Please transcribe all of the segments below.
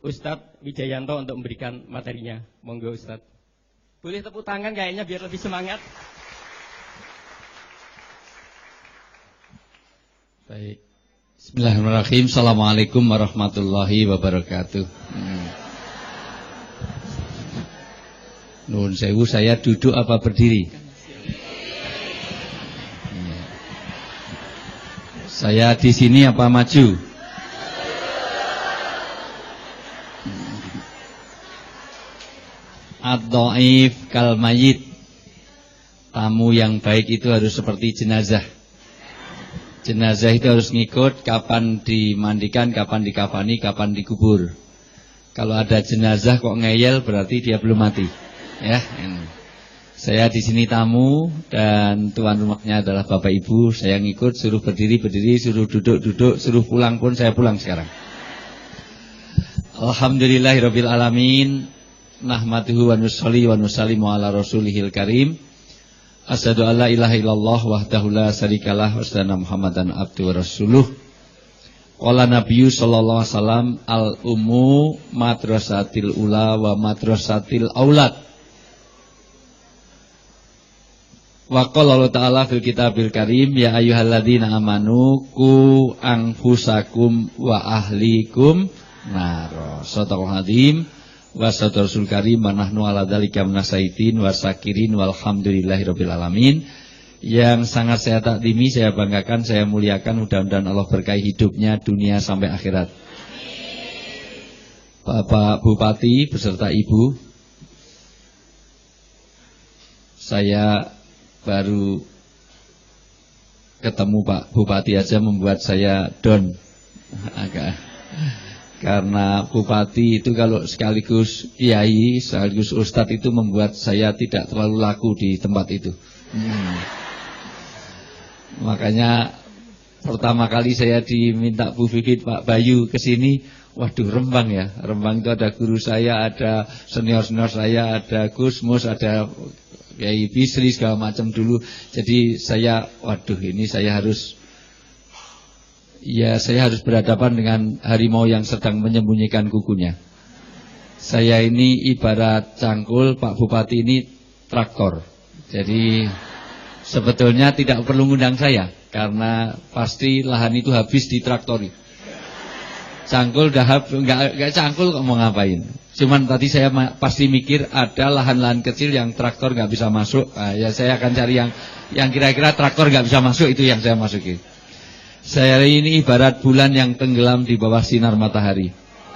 Ustadz Wijayanto untuk memberikan materinya. Monggo Ustadz. Boleh tepuk tangan kayaknya biar lebih semangat. Baik. Bismillahirrahmanirrahim. Assalamualaikum warahmatullahi wabarakatuh. Nuhun sewu, saya duduk apa berdiri? Saya di sini apa maju? Ad-dhaif kal mayyit. Tamu yang baik itu harus seperti jenazah. Jenazah itu harus ngikut kapan dimandikan, kapan dikafani, kapan dikubur. Kalau ada jenazah kok ngeyel berarti dia belum mati. Ya, ini. Saya di sini tamu dan tuan rumahnya adalah Bapak Ibu. Saya ngikut, suruh berdiri, suruh duduk, suruh pulang pun saya pulang sekarang. Alhamdulillahirabbil alamin. Nahmaduhu wa nusolli wa nusallimu ala rasulihil karim. Asyhadu alla ilaha illallah wahdahu la syarikalah wa asyhadu anna Muhammadan abduhu wa rasuluh. Qala Nabiyyu sallallahu alaihi wasallam al-ummu madrasatil ula wa madrasatil aulad. Wa qala Allah ta'ala fil kitabil karim ya ayyuhalladzina amanu qu anfusakum wa ahlikum nar. Shadaqal azim. Wa sadarsul karim wa nahnu ala dzalika minasyaitin wasakirin walhamdulillahirabbil alamin. Yang sangat saya takdimi, saya banggakan, saya muliakan, mudah-mudahan Allah berkahi hidupnya dunia sampai akhirat. Bapak Bupati beserta Ibu, saya baru ketemu Pak Bupati aja membuat saya down agak. Karena Bupati itu kalau sekaligus kiai, sekaligus ustadz itu membuat saya tidak terlalu laku di tempat itu. Makanya pertama kali saya diminta Bu Fikit, Pak Bayu ke sini, waduh Rembang ya. Rembang itu ada guru saya, ada senior-senior saya, ada Gusmus, ada Kiai Bisri segala macam dulu. Jadi saya, waduh ini saya harus berhadapan dengan harimau yang sedang menyembunyikan kukunya. Saya ini ibarat cangkul, Pak Bupati ini traktor. Jadi sebetulnya tidak perlu ngundang saya, karena pasti lahan itu habis ditraktori. Cangkul udah enggak cangkul kok mau ngapain. Cuman tadi saya pasti mikir ada lahan-lahan kecil yang traktor enggak bisa masuk. Nah, ya saya akan cari yang kira-kira traktor enggak bisa masuk, itu yang saya masuki. Saya ini ibarat bulan yang tenggelam di bawah sinar matahari.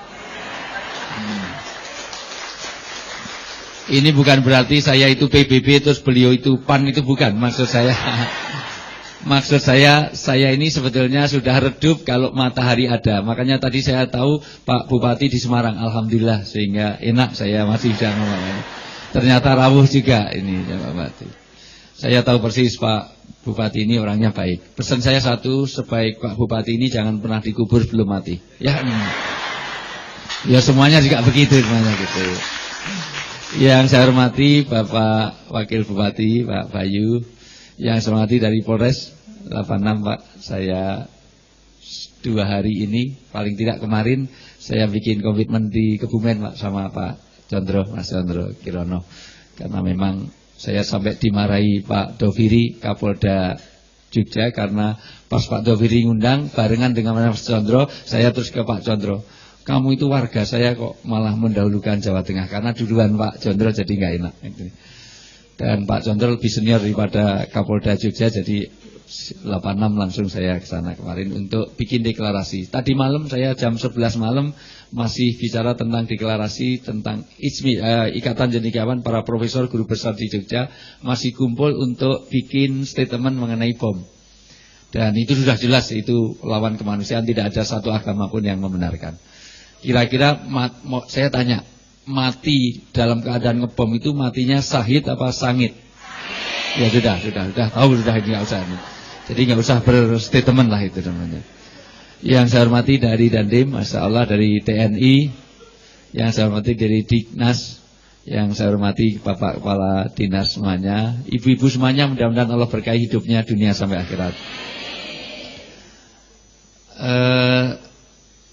Ini bukan berarti saya itu PBB terus beliau itu PAN, itu bukan maksud saya. Maksud saya ini sebetulnya sudah redup kalau matahari ada. Makanya tadi saya tahu Pak Bupati di Semarang, alhamdulillah, sehingga enak saya masih bisa ngomong. Ternyata rawuh juga ini Pak Bupati. Saya tahu persis Pak Bupati ini orangnya baik. Pesan saya satu, sebaik Pak Bupati ini jangan pernah dikubur sebelum mati. Ya, ya semuanya juga begitu semuanya gitu. Yang saya hormati Bapak Wakil Bupati, Pak Bayu. Yang saya hormati dari Polres 86 Pak. Saya 2 hari ini, paling tidak kemarin, saya bikin komitmen di Kebumen Pak sama Pak Condro, Mas Condro Kirono. Karena memang saya sampai dimarahi Pak Doviri, Kapolda Jogja, karena pas Pak Doviri ngundang barengan dengan Mas Condro, saya terus ke Pak Condro. Kamu itu warga saya kok malah mendahulukan Jawa Tengah, karena duluan Pak Condro jadi nggak enak. Dan Pak Condro lebih senior daripada Kapolda Jogja, jadi 86 langsung saya ke sana kemarin untuk bikin deklarasi. Tadi malam saya jam 11 malam masih bicara tentang deklarasi tentang Ikatan Cendekiawan, para profesor guru besar di Jogja masih kumpul untuk bikin statement mengenai bom. Dan itu sudah jelas itu lawan kemanusiaan, tidak ada satu agama pun yang membenarkan. Kira-kira saya tanya, mati dalam keadaan ngebom itu matinya sahid apa sangit? Ya sudah tahu sudah ini enggak usah. Jadi enggak usah berstatement lah itu namanya. Yang saya hormati dari Dandim, Masya Allah, dari TNI, yang saya hormati dari Dignas, yang saya hormati Bapak Kepala Dinas semuanya, ibu-ibu semuanya, mudah-mudahan Allah berkahi hidupnya dunia sampai akhirat.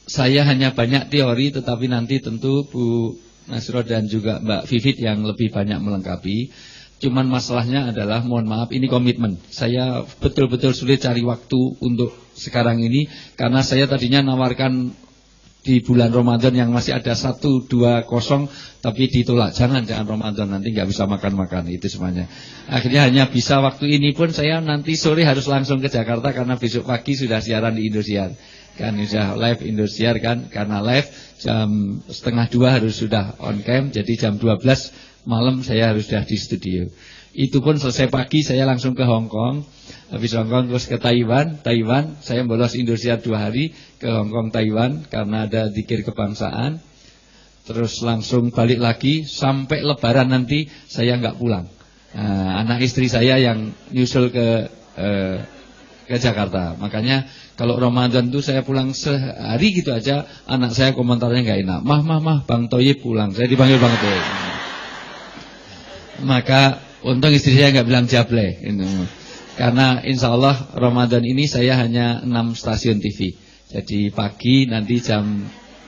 saya hanya banyak teori, tetapi nanti tentu Bu Nasro dan juga Mbak Vivit yang lebih banyak melengkapi. Cuman masalahnya adalah, mohon maaf, ini komitmen. Saya betul-betul sulit cari waktu untuk sekarang ini, karena saya tadinya nawarkan di bulan Ramadan yang masih ada 1-2 kosong, tapi ditolak. Jangan Ramadan, nanti nggak bisa makan-makan, itu semuanya. Akhirnya hanya bisa waktu ini pun saya nanti sore harus langsung ke Jakarta, karena besok pagi sudah siaran di Indosiar. Kan sudah live Indosiar kan, karena live jam 1:30 harus sudah on cam, jadi jam 12 malam saya harus sudah di studio. Itu pun selesai pagi saya langsung ke Hong Kong, habis Hong Kong terus ke Taiwan saya bolos Indosiar 2 hari, ke Hong Kong Taiwan karena ada zikir kebangsaan, terus langsung balik lagi sampai Lebaran nanti saya nggak pulang. Anak istri saya yang nyusul ke Jakarta, makanya kalau Ramadan itu saya pulang sehari gitu aja, anak saya komentarnya nggak enak. Mah, Bang Toyib pulang. Saya dipanggil Bang Toyib. Maka untung istri saya nggak bilang jable. Karena insya Allah Ramadan ini saya hanya 6 stasiun TV. Jadi pagi nanti jam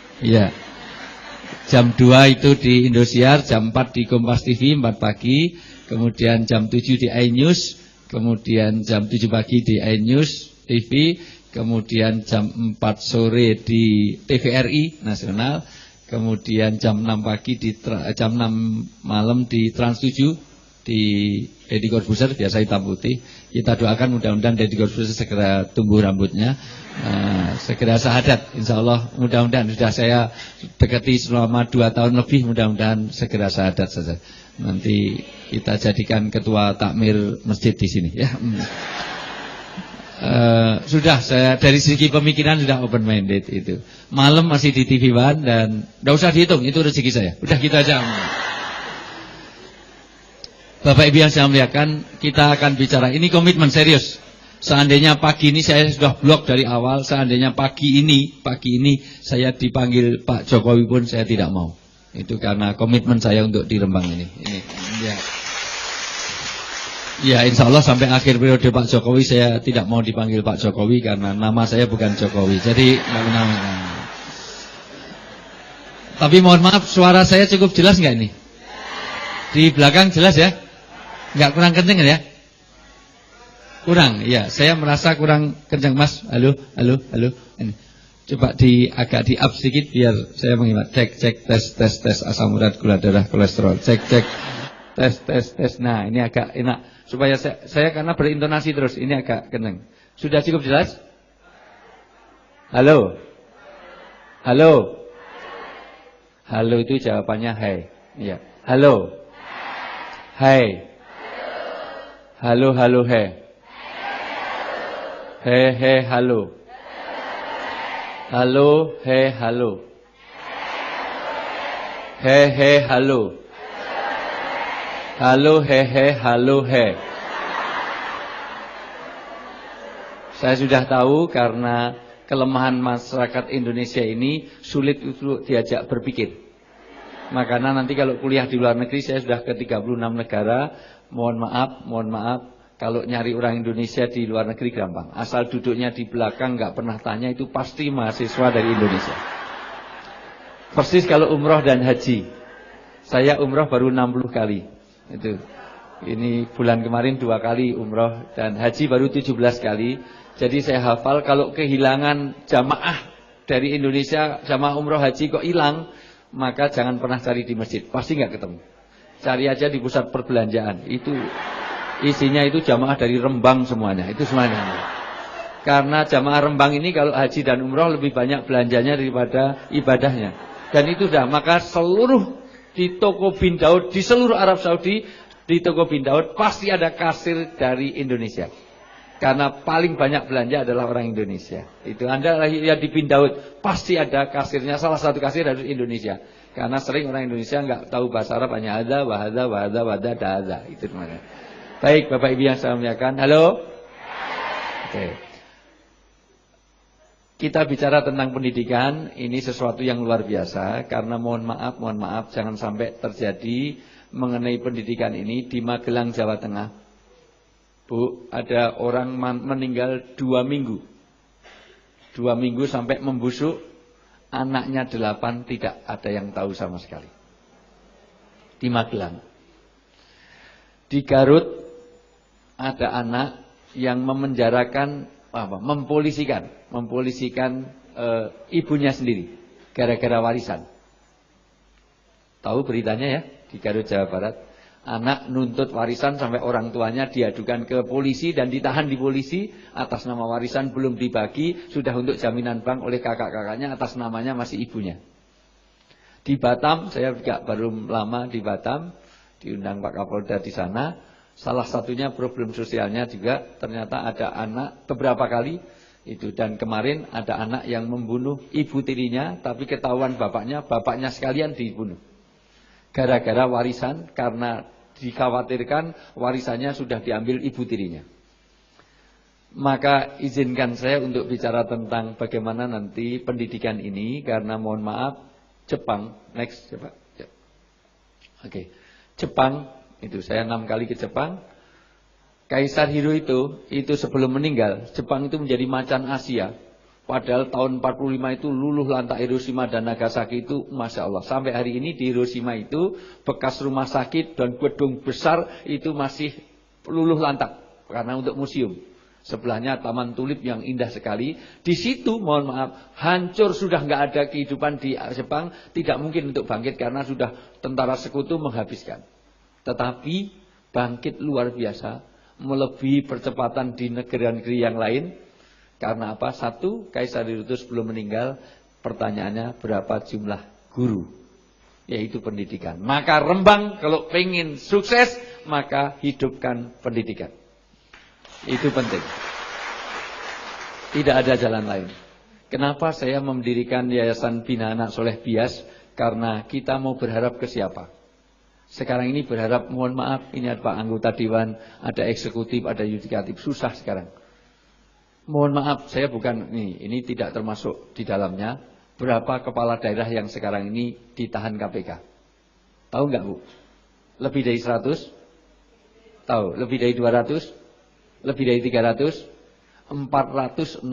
2 itu di Indosiar, jam 4 di Kompas TV, 4 pagi. Kemudian jam 7 di iNews. Kemudian jam 7 pagi di iNews TV. Kemudian jam 4 sore di TVRI Nasional, kemudian jam 6 pagi jam 6 malam di Trans 7 di Deddy Corbuzier, biasa hitam putih. Kita doakan mudah-mudahan Deddy Corbuzier segera tumbuh rambutnya, segera syahadat. Insya Allah mudah-mudahan sudah saya dekati selama 2 tahun lebih, mudah-mudahan segera syahadat saja. Nanti kita jadikan ketua takmir masjid di sini ya. Sudah saya dari segi pemikiran sudah open minded itu. Malam masih di TV One dan enggak usah dihitung, itu rezeki saya. Udah gitu aja. Bapak Ibu yang saya muliakan, kita akan bicara ini komitmen serius. Seandainya pagi ini saya sudah blok dari awal, seandainya pagi ini saya dipanggil Pak Jokowi pun saya tidak mau. Itu karena komitmen saya untuk di Rembang ini. Ya. Ya, insya Allah sampai akhir periode Pak Jokowi saya tidak mau dipanggil Pak Jokowi karena nama saya bukan Jokowi. Jadi tapi mohon maaf, suara saya cukup jelas nggak ini? Di belakang jelas ya? Nggak kurang kenceng ya? Kurang, ya. Saya merasa kurang kenceng, Mas. Halo. Ini. Coba agak di up sedikit biar saya mengingat. Cek tes asam urat, gula darah, kolesterol. Cek tes. Nah, ini agak enak. Supaya saya karena berintonasi terus, ini agak kenceng. Sudah cukup jelas? Halo itu jawabannya hai. Ya. Halo. Hai. Halo hai. He halo. Halo he halo. He halo. Halo he halo he. Saya sudah tahu karena kelemahan masyarakat Indonesia ini sulit untuk diajak berpikir. Makanya nanti kalau kuliah di luar negeri, saya sudah ke 36 negara. Mohon maaf, kalau nyari orang Indonesia di luar negeri gampang. Asal duduknya di belakang, nggak pernah tanya, itu pasti mahasiswa dari Indonesia. Persis kalau umroh dan haji. Saya umroh baru 60 kali. Itu. Ini bulan kemarin 2 kali umroh dan haji baru 17 kali. Jadi saya hafal kalau kehilangan jamaah dari Indonesia, jamaah umroh haji kok hilang, maka jangan pernah cari di masjid, pasti nggak ketemu. Cari aja di pusat perbelanjaan. Itu isinya itu jamaah dari Rembang semuanya. Itu semuanya. Karena jamaah Rembang ini kalau haji dan umroh lebih banyak belanjanya daripada ibadahnya. Dan itu sudah, maka seluruh di toko Bin Daud di seluruh Arab Saudi, di toko Bin Daud pasti ada kasir dari Indonesia. Karena paling banyak belanja adalah orang Indonesia. Itu Anda lihat di Bin Daud pasti ada kasirnya, salah satu kasir dari Indonesia. Karena sering orang Indonesia nggak tahu bahasa Arab, hanya ada, wahada, da'ada. Itu namanya. Baik, Bapak Ibu yang saya muliakan. Halo. Oke. Kita bicara tentang pendidikan, ini sesuatu yang luar biasa. Karena mohon maaf, jangan sampai terjadi mengenai pendidikan ini di Magelang, Jawa Tengah. Bu, ada orang meninggal 2 minggu. 2 minggu sampai membusuk. anaknya 8 tidak ada yang tahu sama sekali. Di Magelang. Di Garut ada anak yang memenjarakan, mempolisikan ibunya sendiri gara-gara warisan. Tahu beritanya ya, di Garut Jawa Barat. Anak nuntut warisan sampai orang tuanya diadukan ke polisi dan ditahan di polisi atas nama warisan belum dibagi, sudah untuk jaminan bank oleh kakak-kakaknya, atas namanya masih ibunya. Di Batam, saya juga baru lama di Batam, diundang Pak Kapolda di sana. Salah satunya problem sosialnya juga ternyata ada anak beberapa kali itu, dan kemarin ada anak yang membunuh ibu tirinya, tapi ketahuan bapaknya sekalian dibunuh. Gara-gara warisan, karena dikhawatirkan warisannya sudah diambil ibu tirinya. Maka izinkan saya untuk bicara tentang bagaimana nanti pendidikan ini, karena mohon maaf, Jepang, next coba. Ya. Oke. Jepang, itu saya 6 kali ke Jepang. Kaisar Hirohito itu sebelum meninggal, Jepang itu menjadi macan Asia. Padahal tahun 45 itu luluh lantak Hiroshima dan Nagasaki itu, Masya Allah. Sampai hari ini di Hiroshima itu, bekas rumah sakit dan gedung besar itu masih luluh lantak. Karena untuk museum. Sebelahnya Taman Tulip yang indah sekali. Di situ, mohon maaf, hancur, sudah nggak ada kehidupan di Jepang. Tidak mungkin untuk bangkit karena sudah tentara sekutu menghabiskan. Tetapi bangkit luar biasa, melebihi percepatan di negeri-negeri yang lain. Karena apa? Satu, Kaisar Hirohito sebelum meninggal, pertanyaannya berapa jumlah guru? Yaitu pendidikan. Maka Rembang kalau pengen sukses, maka hidupkan pendidikan. Itu penting. Tidak ada jalan lain. Kenapa saya mendirikan Yayasan Bina Anak Soleh Bias? Karena kita mau berharap ke siapa? Sekarang ini berharap, mohon maaf, ini ada Pak anggota Dewan, ada eksekutif, ada yudikatif. Susah sekarang. Mohon maaf, saya bukan, ini tidak termasuk di dalamnya. Berapa kepala daerah yang sekarang ini ditahan KPK? Tahu nggak Bu? Lebih dari 100? Tahu? Lebih dari 200? Lebih dari 300? 468.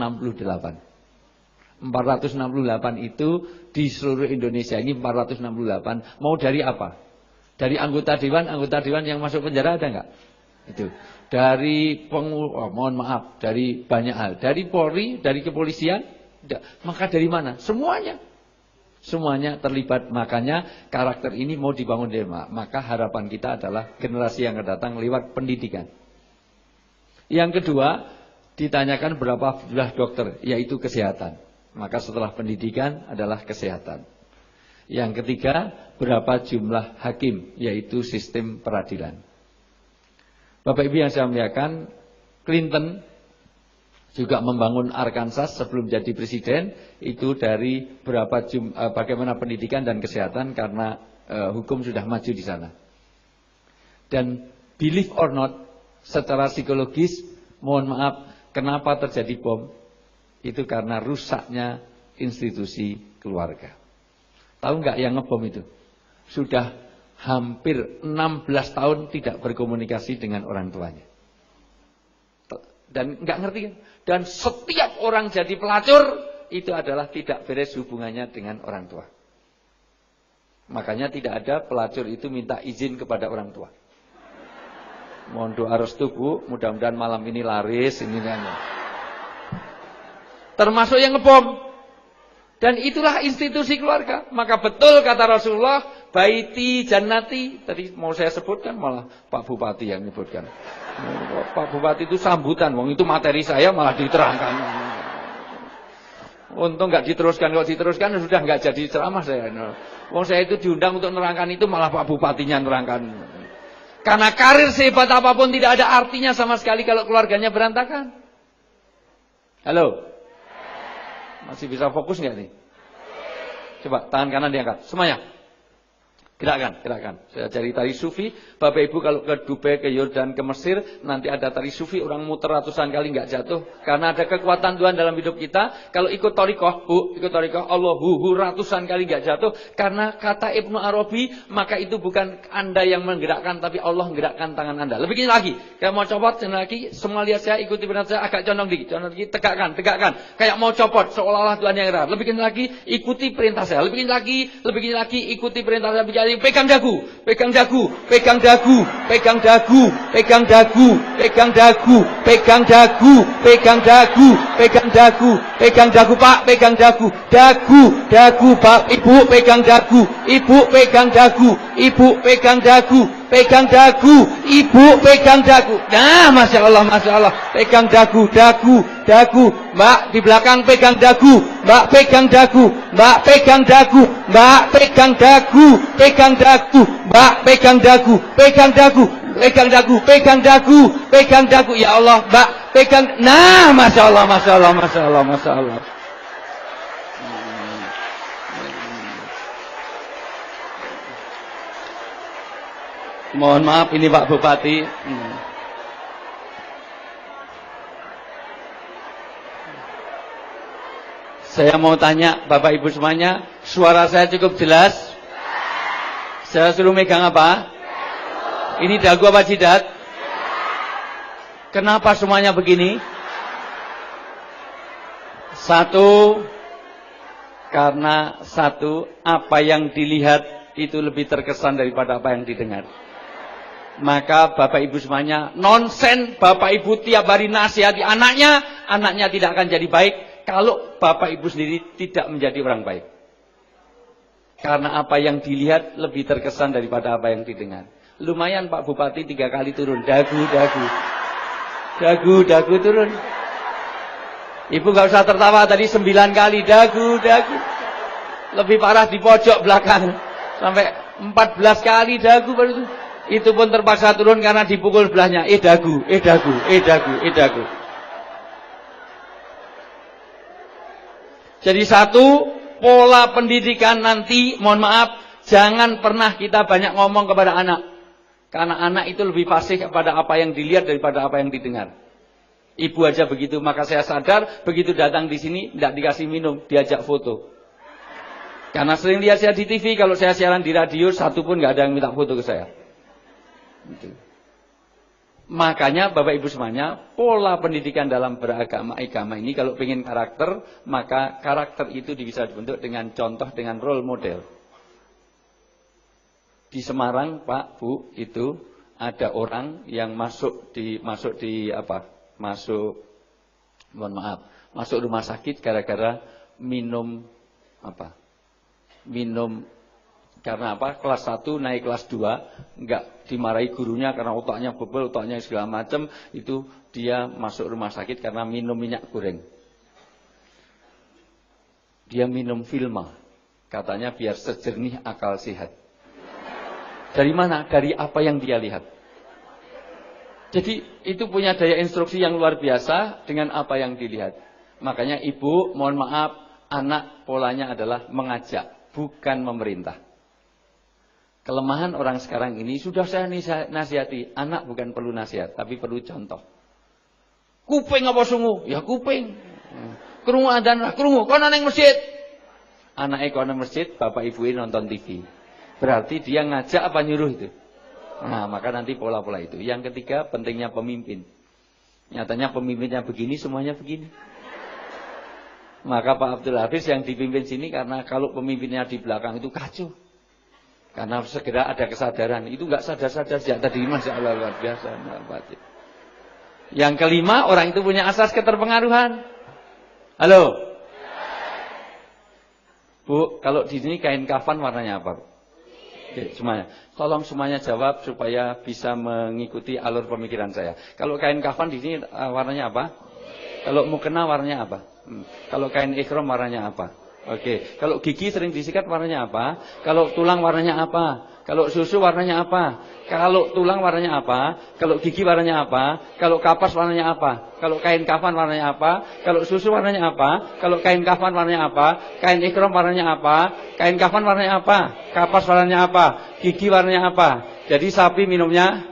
468 itu di seluruh Indonesia ini 468. Mau dari apa? Dari anggota dewan yang masuk penjara ada nggak? Itu. Dari mohon maaf, dari banyak hal. Dari Polri, dari kepolisian, maka dari mana? Semuanya. Semuanya terlibat. Makanya karakter ini mau dibangun dari mana? Maka harapan kita adalah generasi yang akan datang lewat pendidikan. Yang kedua, ditanyakan berapa jumlah dokter, yaitu kesehatan. Maka setelah pendidikan adalah kesehatan. Yang ketiga, berapa jumlah hakim, yaitu sistem peradilan. Bapak Ibu yang saya muliakan, Clinton juga membangun Arkansas sebelum jadi presiden, itu dari bagaimana pendidikan dan kesehatan, karena hukum sudah maju di sana. Dan believe or not, secara psikologis, mohon maaf, kenapa terjadi bom? Itu karena rusaknya institusi keluarga. Tahu nggak yang ngebom itu? Sudah hampir 16 tahun tidak berkomunikasi dengan orang tuanya. Dan nggak ngerti kan? Dan setiap orang jadi pelacur, itu adalah tidak beres hubungannya dengan orang tua. Makanya tidak ada pelacur itu minta izin kepada orang tua. Mohon doa restu Bu, mudah-mudahan malam ini laris ini kan. Termasuk yang ngebom. Dan itulah institusi keluarga. Maka betul kata Rasulullah, baiti jannati. Tadi mau saya sebutkan, malah Pak Bupati yang menyebutkan. Pak Bupati itu sambutan, wong itu materi saya malah diterangkan. Untung nggak diteruskan, kalau diteruskan sudah nggak jadi ceramah saya. Wong saya itu diundang untuk nerangkan itu, malah Pak Bupatinya nerangkan. Karena karir sehebat apapun tidak ada artinya sama sekali kalau keluarganya berantakan. Halo? Masih bisa fokus nggak nih? Coba tangan kanan diangkat, semuanya. Gerakan. Saya cari tari sufi. Bapak Ibu kalau ke Dubai, ke Yordan, ke Mesir, nanti ada tari sufi, orang muter ratusan kali nggak jatuh. Karena ada kekuatan Tuhan dalam hidup kita. Kalau ikut thariqah, ikut thariqah, Allahu ratusan kali nggak jatuh. Karena kata Ibnu Arabi, maka itu bukan Anda yang menggerakkan, tapi Allah menggerakkan tangan Anda. Lebih gini lagi, kayak mau copot, lagi, semua lihat saya, ikuti perintah saya, agak condong dikit, tegakkan. Kayak mau copot, seolah-olah Tuhan yang gerak. Lebih gini lagi, ikuti perintah saya. Lebih gini lagi, ikuti perintah saya. Pegang dagu. Pak, pegang dagu. Dagu Pak, Ibu pegang dagu. Ibu pegang dagu. Ibu pegang dagu. Nah, Masya Allah. Pegang dagu. Mbak, di belakang pegang dagu. Mbak, pegang dagu. Mbak, pegang dagu. Ya Allah, Mbak, pegang. Nah, Masya Allah. Mohon maaf ini Pak Bupati. Saya mau tanya Bapak Ibu semuanya, suara saya cukup jelas? Saya suruh megang apa? Ini dagu apa jidat? Kenapa semuanya begini? Karena apa yang dilihat itu lebih terkesan daripada apa yang didengar. Maka Bapak Ibu semuanya, nonsen Bapak Ibu tiap hari nasihati anaknya tidak akan jadi baik kalau Bapak Ibu sendiri tidak menjadi orang baik. Karena apa yang dilihat lebih terkesan daripada apa yang didengar. Lumayan Pak Bupati 3 kali turun, dagu turun. Ibu gak usah tertawa, tadi 9 kali dagu. Lebih parah di pojok belakang, sampai 14 kali dagu baru itu. Itu pun terpaksa turun karena dipukul sebelahnya. Dagu. Jadi pola pendidikan nanti, mohon maaf, jangan pernah kita banyak ngomong kepada anak. Karena anak itu lebih fasih kepada apa yang dilihat daripada apa yang didengar. Ibu aja begitu, maka saya sadar begitu datang di sini tidak dikasih minum, diajak foto. Karena sering lihat saya di TV, kalau saya siaran di radio, satu pun nggak ada yang minta foto ke saya. Makanya Bapak Ibu semuanya, pola pendidikan dalam beragama ini kalau ingin karakter, maka karakter itu bisa dibentuk dengan contoh, dengan role model. Di Semarang, Pak, Bu, itu ada orang yang masuk rumah sakit gara-gara minum karena kelas 1 naik kelas 2 enggak dimarahi gurunya karena otaknya bebel, otaknya segala macam, itu dia masuk rumah sakit karena minum minyak goreng. Dia minum Vilma, katanya biar sejernih akal sehat. Dari mana? Dari apa yang dia lihat. Jadi itu punya daya instruksi yang luar biasa dengan apa yang dilihat. Makanya ibu, mohon maaf, anak polanya adalah mengajak, bukan memerintah. Kelemahan orang sekarang ini, sudah saya nasihati, anak bukan perlu nasihat, tapi perlu contoh. Kuping apa sungu? Ya kuping. Krungu adzan lah, krungu. Kono nang masjid. Anake kono masjid, bapak ibu nonton TV. Berarti dia ngajak apa nyuruh itu? Nah, maka nanti pola-pola itu. Yang ketiga, pentingnya pemimpin. Nyatanya pemimpinnya begini, semuanya begini. Maka Pak Abdul Hafiz yang dipimpin sini, karena kalau pemimpinnya di belakang itu kacau. Karena segera ada kesadaran. Itu enggak sadar-sadar sejak tadi, Masya Allah, luar biasa. Yang kelima, orang itu punya asas keterpengaruhan. Halo? Bu, kalau di sini kain kafan warnanya apa? Oke, semuanya. Tolong semuanya jawab supaya bisa mengikuti alur pemikiran saya. Kalau kain kafan di sini warnanya apa? Kalau mukena warnanya apa? Kalau kain ikhram warnanya apa? Oke, kalau gigi sering disikat warnanya apa? Kalau tulang warnanya apa? Kalau susu warnanya apa? Kalau tulang warnanya apa? Kalau gigi warnanya apa? Kalau kapas warnanya apa? Kalau kain kafan warnanya apa? Kalau susu warnanya apa? Kalau kain kafan warnanya apa? Kain ikram warnanya apa? Kain kafan warnanya apa? Kapas warnanya apa? Gigi warnanya apa? Jadi sapi minumnya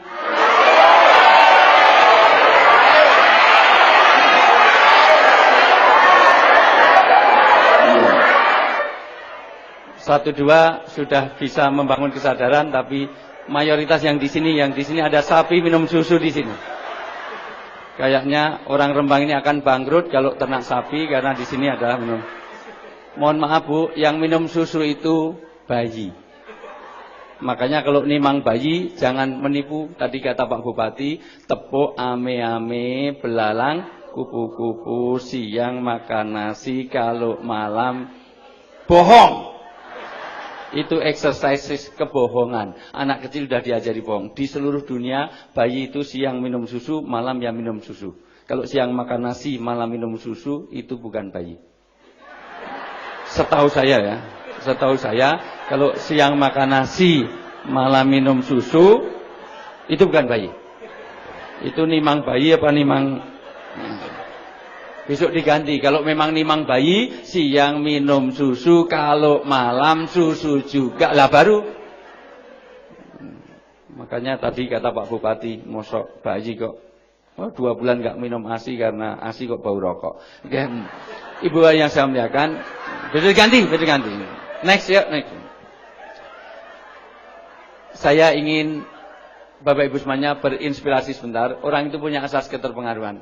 satu dua sudah bisa membangun kesadaran, tapi mayoritas yang di sini ada sapi minum susu di sini. Kayaknya orang Rembang ini akan bangkrut kalau ternak sapi karena di sini ada minum. Mohon maaf Bu, yang minum susu itu bayi. Makanya kalau nimang bayi jangan menipu. Tadi kata Pak Bupati, tepuk ame-ame, belalang kupu-kupu, siang makan nasi, kalau malam bohong. Itu exercise kebohongan. Anak kecil sudah diajari bohong. Di seluruh dunia, bayi itu siang minum susu, malam ya minum susu. Kalau siang makan nasi, malam minum susu, itu bukan bayi. Setahu saya ya. Setahu saya, kalau siang makan nasi, malam minum susu, itu bukan bayi. Itu nimang bayi apa nimang... Besok diganti, kalau memang nimang bayi, siang minum susu, kalau malam susu juga. Lah baru. Makanya tadi kata Pak Bupati, mosok bayi kok 2 bulan nggak minum ASI karena ASI kok bau rokok. Oke. Ibu yang saya muliakan, besok diganti. Next ya, next. Saya ingin Bapak Ibu semuanya berinspirasi sebentar. Orang itu punya asas keterpengaruhan.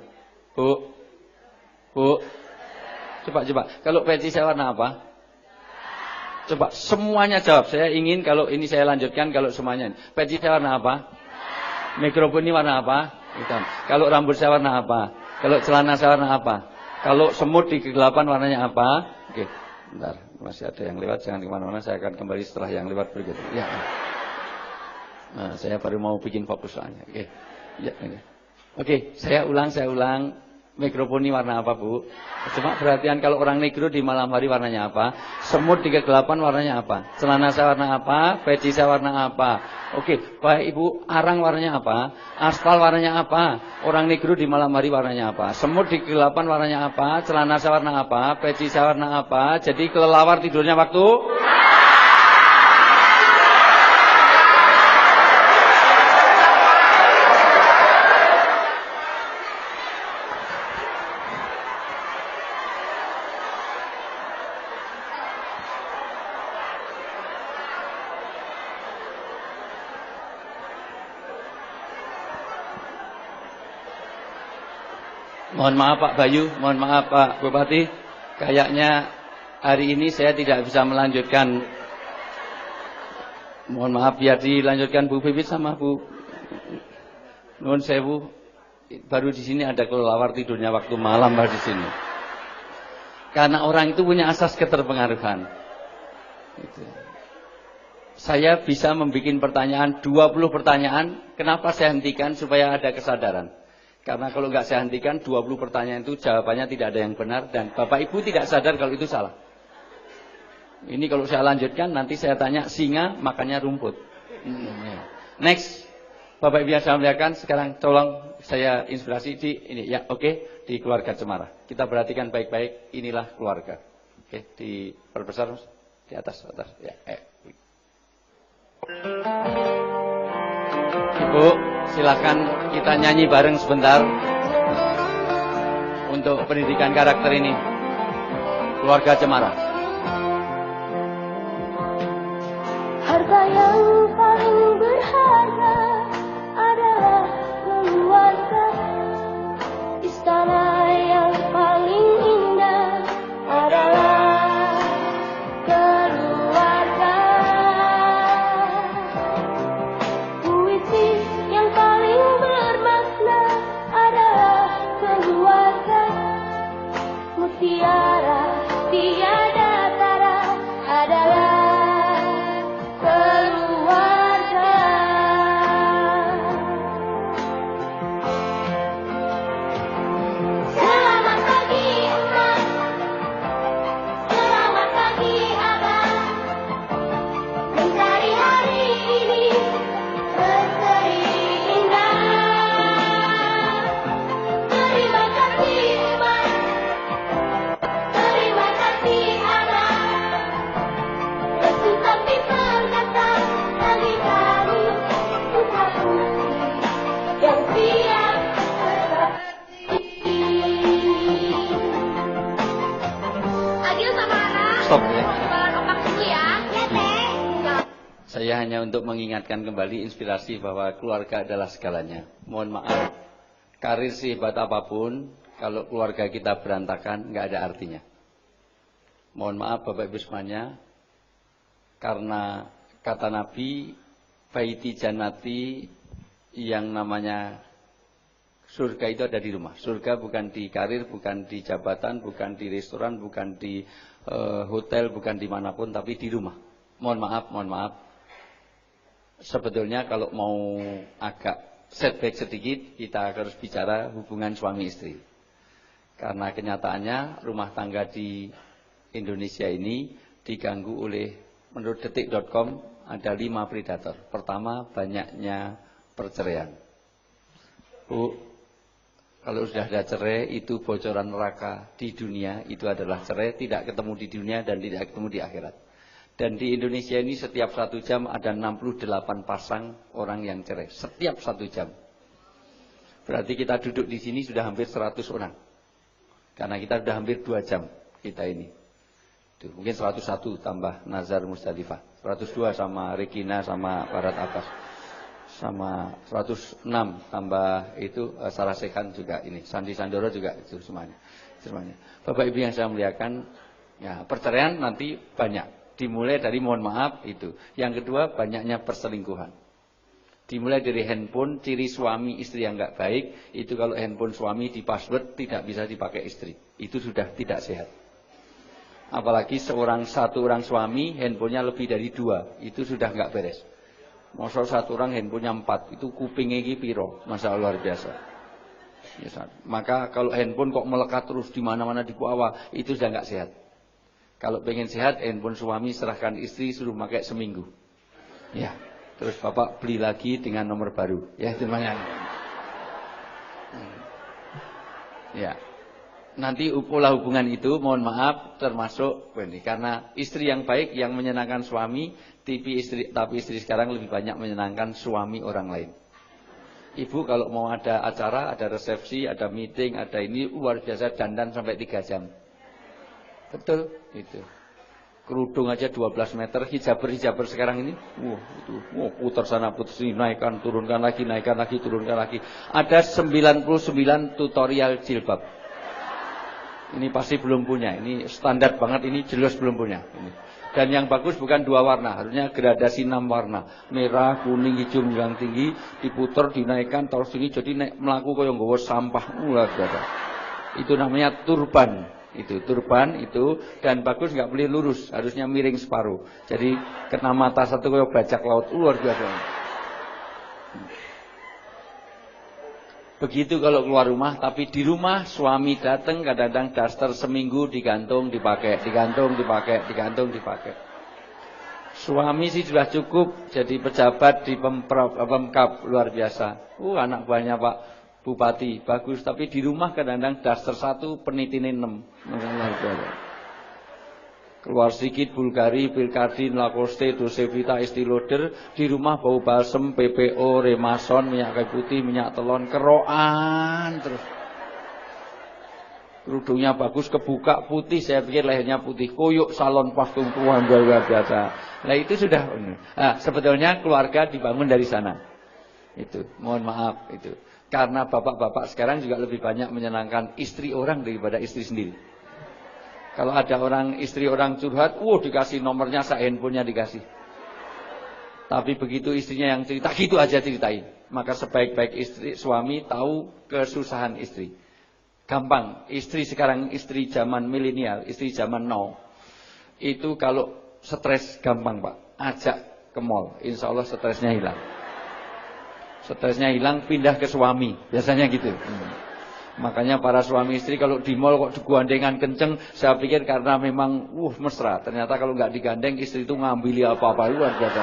Bu, coba. Kalau peci saya warna apa? Coba semuanya jawab. Saya ingin kalau ini saya lanjutkan kalau semuanya. Peci saya warna apa? Mikrofon ini warna apa? Hitam. Kalau rambut saya warna apa? Kalau celana saya warna apa? Kalau semut di kegelapan warnanya apa? Oke, bentar. Masih ada yang lewat. Jangan kemana-mana. Saya akan kembali setelah yang lewat berikutnya. Ya. Nah, saya baru mau bikin fokus soalnya. Oke. Ya, oke, saya ulang. Mikrofon ini warna apa Bu? Cuma perhatian kalau orang negro di malam hari warnanya apa? Semut di kegelapan warnanya apa? Celana saya warna apa? Peci saya warna apa? Oke, Bapak Ibu, arang warnanya apa? Aspal warnanya apa? Orang negro di malam hari warnanya apa? Semut di kegelapan warnanya apa? Celana saya warna apa? Peci saya warna apa? Jadi kelelawar tidurnya waktu? Mohon maaf Pak Bayu, mohon maaf Pak Bupati. Kayaknya hari ini saya tidak bisa melanjutkan. Mohon maaf, biar dilanjutkan Bu Pipit sama Bu Nuhun Sewu. Baru di sini ada kelelawar tidurnya waktu malam baru di sini. Karena orang itu punya asas keterpengaruhan. Gitu. Saya bisa membuat pertanyaan, 20 pertanyaan. Kenapa saya hentikan? Supaya ada kesadaran. Karena kalau nggak saya hentikan 20 pertanyaan itu jawabannya tidak ada yang benar dan Bapak Ibu tidak sadar kalau itu salah. Ini kalau saya lanjutkan nanti saya tanya singa makannya rumput. Next, Bapak Ibu yang saya muliakan, sekarang tolong saya inspirasi di ini ya, oke, di keluarga Cemara. Kita perhatikan baik-baik, inilah keluarga. Oke, diperbesar di atas ya. Ibu, silakan kita nyanyi bareng sebentar untuk pendidikan karakter ini. Keluarga Cemara. Harta yang paling berharga adalah keluarga. Istana yang paling indah adalah keluarga. Puisi yang paling bermakna adalah keluarga. Mutiara tiada tara adalah keluarga. Saya hanya untuk mengingatkan kembali inspirasi bahwa keluarga adalah segalanya. Mohon maaf, karir sehebat apapun, kalau keluarga kita berantakan, nggak ada artinya. Mohon maaf Bapak Ibu semuanya, karena kata Nabi, Baiti Jannati, yang namanya surga itu ada di rumah. Surga bukan di karir, bukan di jabatan, bukan di restoran, bukan di hotel, bukan dimanapun, tapi di rumah. Mohon maaf. Sebetulnya kalau mau agak setback sedikit, kita harus bicara hubungan suami istri. Karena kenyataannya rumah tangga di Indonesia ini diganggu oleh, menurut detik.com, ada 5 predator. Pertama, banyaknya perceraian. Bu, kalau sudah ada cerai, itu bocoran neraka di dunia, itu adalah cerai, tidak ketemu di dunia dan tidak ketemu di akhirat. Dan di Indonesia ini setiap 1 jam ada 68 pasang orang yang cerai. Setiap 1 jam. Berarti kita duduk di sini sudah hampir 100 orang. Karena kita sudah hampir 2 jam kita ini. Tuh, mungkin 101 tambah Nazar Mustalifah. 102 sama Regina sama Barat Abbas. Sama 106 tambah itu Sarah Sekhan juga ini. Sandi Sandoro juga itu semuanya. Bapak Ibu yang saya muliakan, ya, perceraian nanti banyak. Dimulai dari mohon maaf itu. Yang kedua, banyaknya perselingkuhan. Dimulai dari handphone, ciri suami istri yang enggak baik, itu kalau handphone suami di password tidak bisa dipakai istri. Itu sudah tidak sehat. Apalagi satu orang suami, handphonenya lebih dari 2, itu sudah enggak beres. Masa satu orang handphonenya 4, itu kupingnya iki piro, masalah luar biasa. Ya, maka kalau handphone kok melekat terus di mana-mana di bawah, itu sudah enggak sehat. Kalau pengen sehat, handphone suami serahkan istri, suruh pakai seminggu. Ya, terus bapak beli lagi dengan nomor baru. Ya, teman-teman. Ya, nanti pola hubungan itu, mohon maaf, termasuk ini, karena istri yang baik yang menyenangkan suami, tapi istri sekarang lebih banyak menyenangkan suami orang lain. Ibu kalau mau ada acara, ada resepsi, ada meeting, ada ini luar biasa dandan sampai 3 jam. Betul, itu. Kerudung aja 12 meter, hijaber sekarang ini, putar sana, putar sini, naikkan, turunkan lagi, naikkan lagi, turunkan lagi. Ada 99 tutorial jilbab. Ini pasti belum punya, ini standar banget, ini jelas belum punya. Ini. Dan yang bagus bukan 2 warna, harusnya gradasi 6 warna. Merah, kuning, hijau, yang tinggi, diputar, dinaikkan, terus ini jadi naik, melaku kaya nggawa sampah. Itu namanya turban. Itu turban itu, dan bagus nggak boleh lurus, harusnya miring separuh. Jadi kena mata satu kayak bajak laut, luar biasa. Begitu kalau keluar rumah, tapi di rumah suami datang kadang-kadang daster seminggu digantung dipakai. Suami sih sudah cukup jadi pejabat di Pemkab, luar biasa. Anak buahnya Pak Bupati bagus, tapi di rumah kadang-kadang daster 1 penitine 6. Keluar sedikit Bulgari, Pilkardin, Lacoste, Dosevita, Estiloder, di rumah bau balsem, PPO, Remason, minyak kayu putih, minyak telon, keroan terus. Kerudungnya bagus, kebuka putih, saya pikir lehernya putih, koyuk salon parfum luar biasa. Nah itu sudah. Nah, sebetulnya keluarga dibangun dari sana. Itu, mohon maaf itu. Karena bapak-bapak sekarang juga lebih banyak menyenangkan istri orang daripada istri sendiri. Kalau ada istri orang curhat, dikasih nomornya, handphonenya dikasih. Tapi begitu istrinya yang cerita, gitu aja ceritain. Maka sebaik-baik suami tahu kesusahan istri. Gampang, istri sekarang, istri zaman milenial, istri zaman now. Itu kalau stres gampang Pak, ajak ke mall, insya Allah stresnya hilang. Stresnya hilang, pindah ke suami, biasanya gitu. Makanya para suami istri kalau di mall kok digandengan kenceng, saya pikir karena memang mesra. Ternyata kalau nggak digandeng istri itu ngambili apa-apa luar biasa.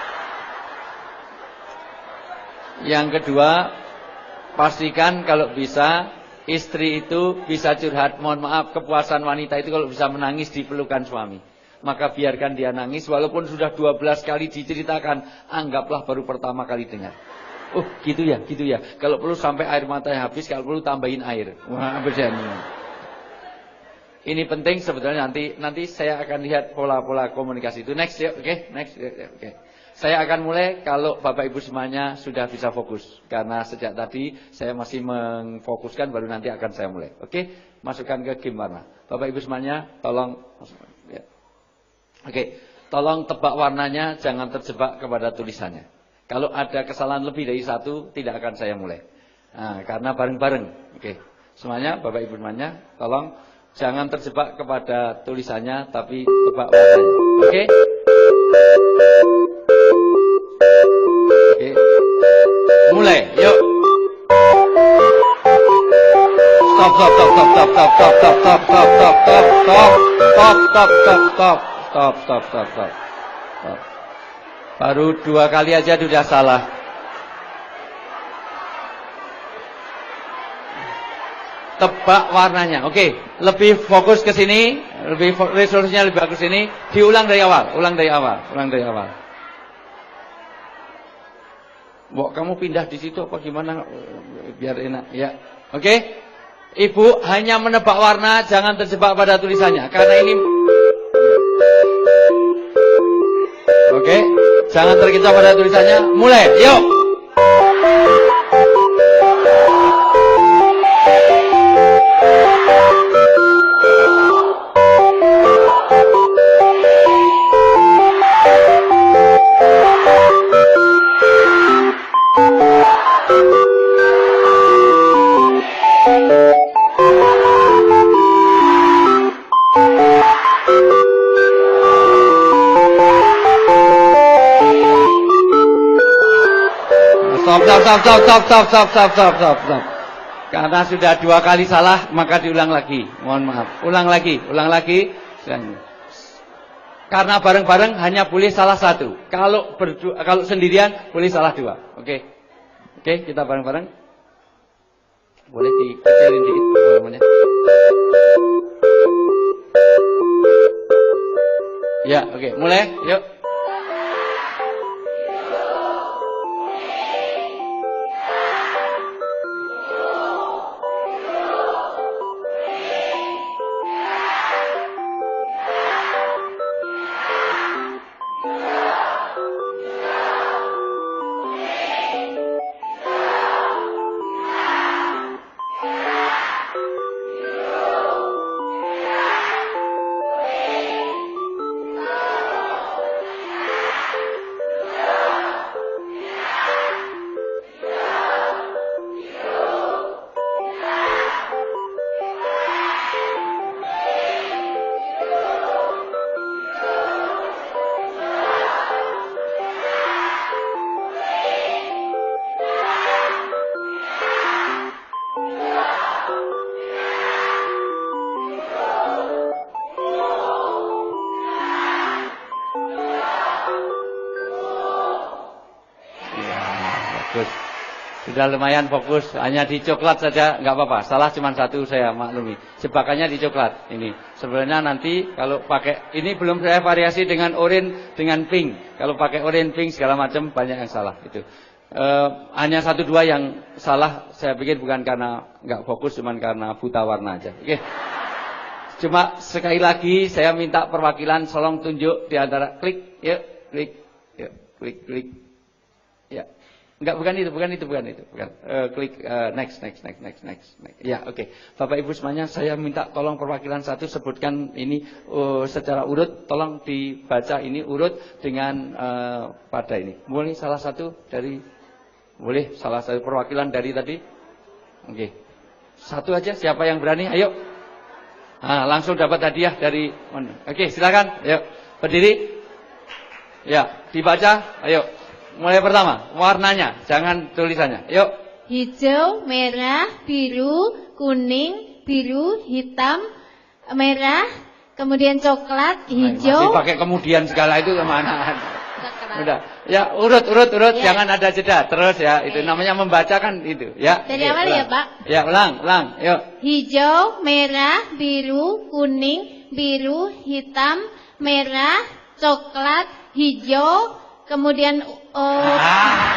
Yang kedua, pastikan kalau bisa istri itu bisa curhat. Mohon maaf, kepuasan wanita itu kalau bisa menangis di pelukan suami. Maka biarkan dia nangis walaupun sudah 12 kali diceritakan, anggaplah baru pertama kali dengar. Gitu ya. Kalau perlu sampai air matanya habis, kalau perlu tambahin air. Wah, berjani. Ini penting sebetulnya, nanti saya akan lihat pola-pola komunikasi itu. Next ya, oke, next ya, oke. Saya akan mulai kalau Bapak Ibu semuanya sudah bisa fokus. Karena sejak tadi saya masih memfokuskan, baru nanti akan saya mulai. Oke, masukkan ke game warna. Bapak Ibu semuanya tolong ya. Oke, tolong tebak warnanya, jangan terjebak kepada tulisannya. Kalau ada kesalahan lebih dari satu, tidak akan saya mulai. Nah, karena bareng-bareng. Oke, semuanya Bapak Ibu semuanya tolong jangan terjebak kepada tulisannya, tapi tebak warnanya. Oke? Oke. Mulai, yuk. Stop. Baru 2 kali aja sudah salah. Tebak warnanya. Oke, lebih fokus ke sini, resolusinya lebih bagus sini. Diulang dari awal, ulang dari awal. Mbok, kamu pindah di situ apa gimana biar enak ya. Oke. Ibu hanya menebak warna, jangan terjebak pada tulisannya karena ini. Oke, jangan terkecoh pada tulisannya. Mulai, yuk. Stop. Karena sudah 2 kali salah, maka diulang lagi. Mohon maaf. Ulang lagi. Karena bareng-bareng hanya boleh salah 1. Kalau sendirian boleh salah 2. Oke, kita bareng-bareng. Boleh dikecilin dikit namanya. Ya, oke, mulai. Yuk. Sudah lumayan fokus, hanya di coklat saja nggak apa-apa. Salah cuma 1, saya maklumi. Jebakannya di coklat ini. Sebenarnya nanti kalau pakai ini belum saya variasi dengan orange dengan pink. Kalau pakai orange pink segala macam banyak yang salah itu. Hanya 1-2 yang salah, saya pikir bukan karena nggak fokus, cuma karena buta warna aja. Oke. Cuma sekali lagi saya minta perwakilan, tolong tunjuk di antara klik, yuk, klik, yuk, klik, ya. Enggak, bukan itu. Klik next. Ya, oke. Bapak Ibu semuanya, saya minta tolong perwakilan 1 sebutkan ini secara urut, tolong dibaca ini urut dengan pada ini. Boleh salah satu perwakilan dari tadi? Oke. 1 aja, siapa yang berani? Ayo. Nah, langsung dapat hadiah dari Oke, silakan. Ayo, berdiri. Ya, dibaca. Ayo. Mulai pertama, warnanya, jangan tulisannya. Yuk. Hijau, merah, biru, kuning, biru, hitam, merah, kemudian coklat, hijau. Masih pakai kemudian segala itu kemana? Udah. Ya, urut, ya. Jangan ada jeda. Terus ya, itu namanya membaca kan itu. Ya. Dari awal ya, Pak? Ya, ulang. Yuk. Hijau, merah, biru, kuning, biru, hitam, merah, coklat, hijau, kemudian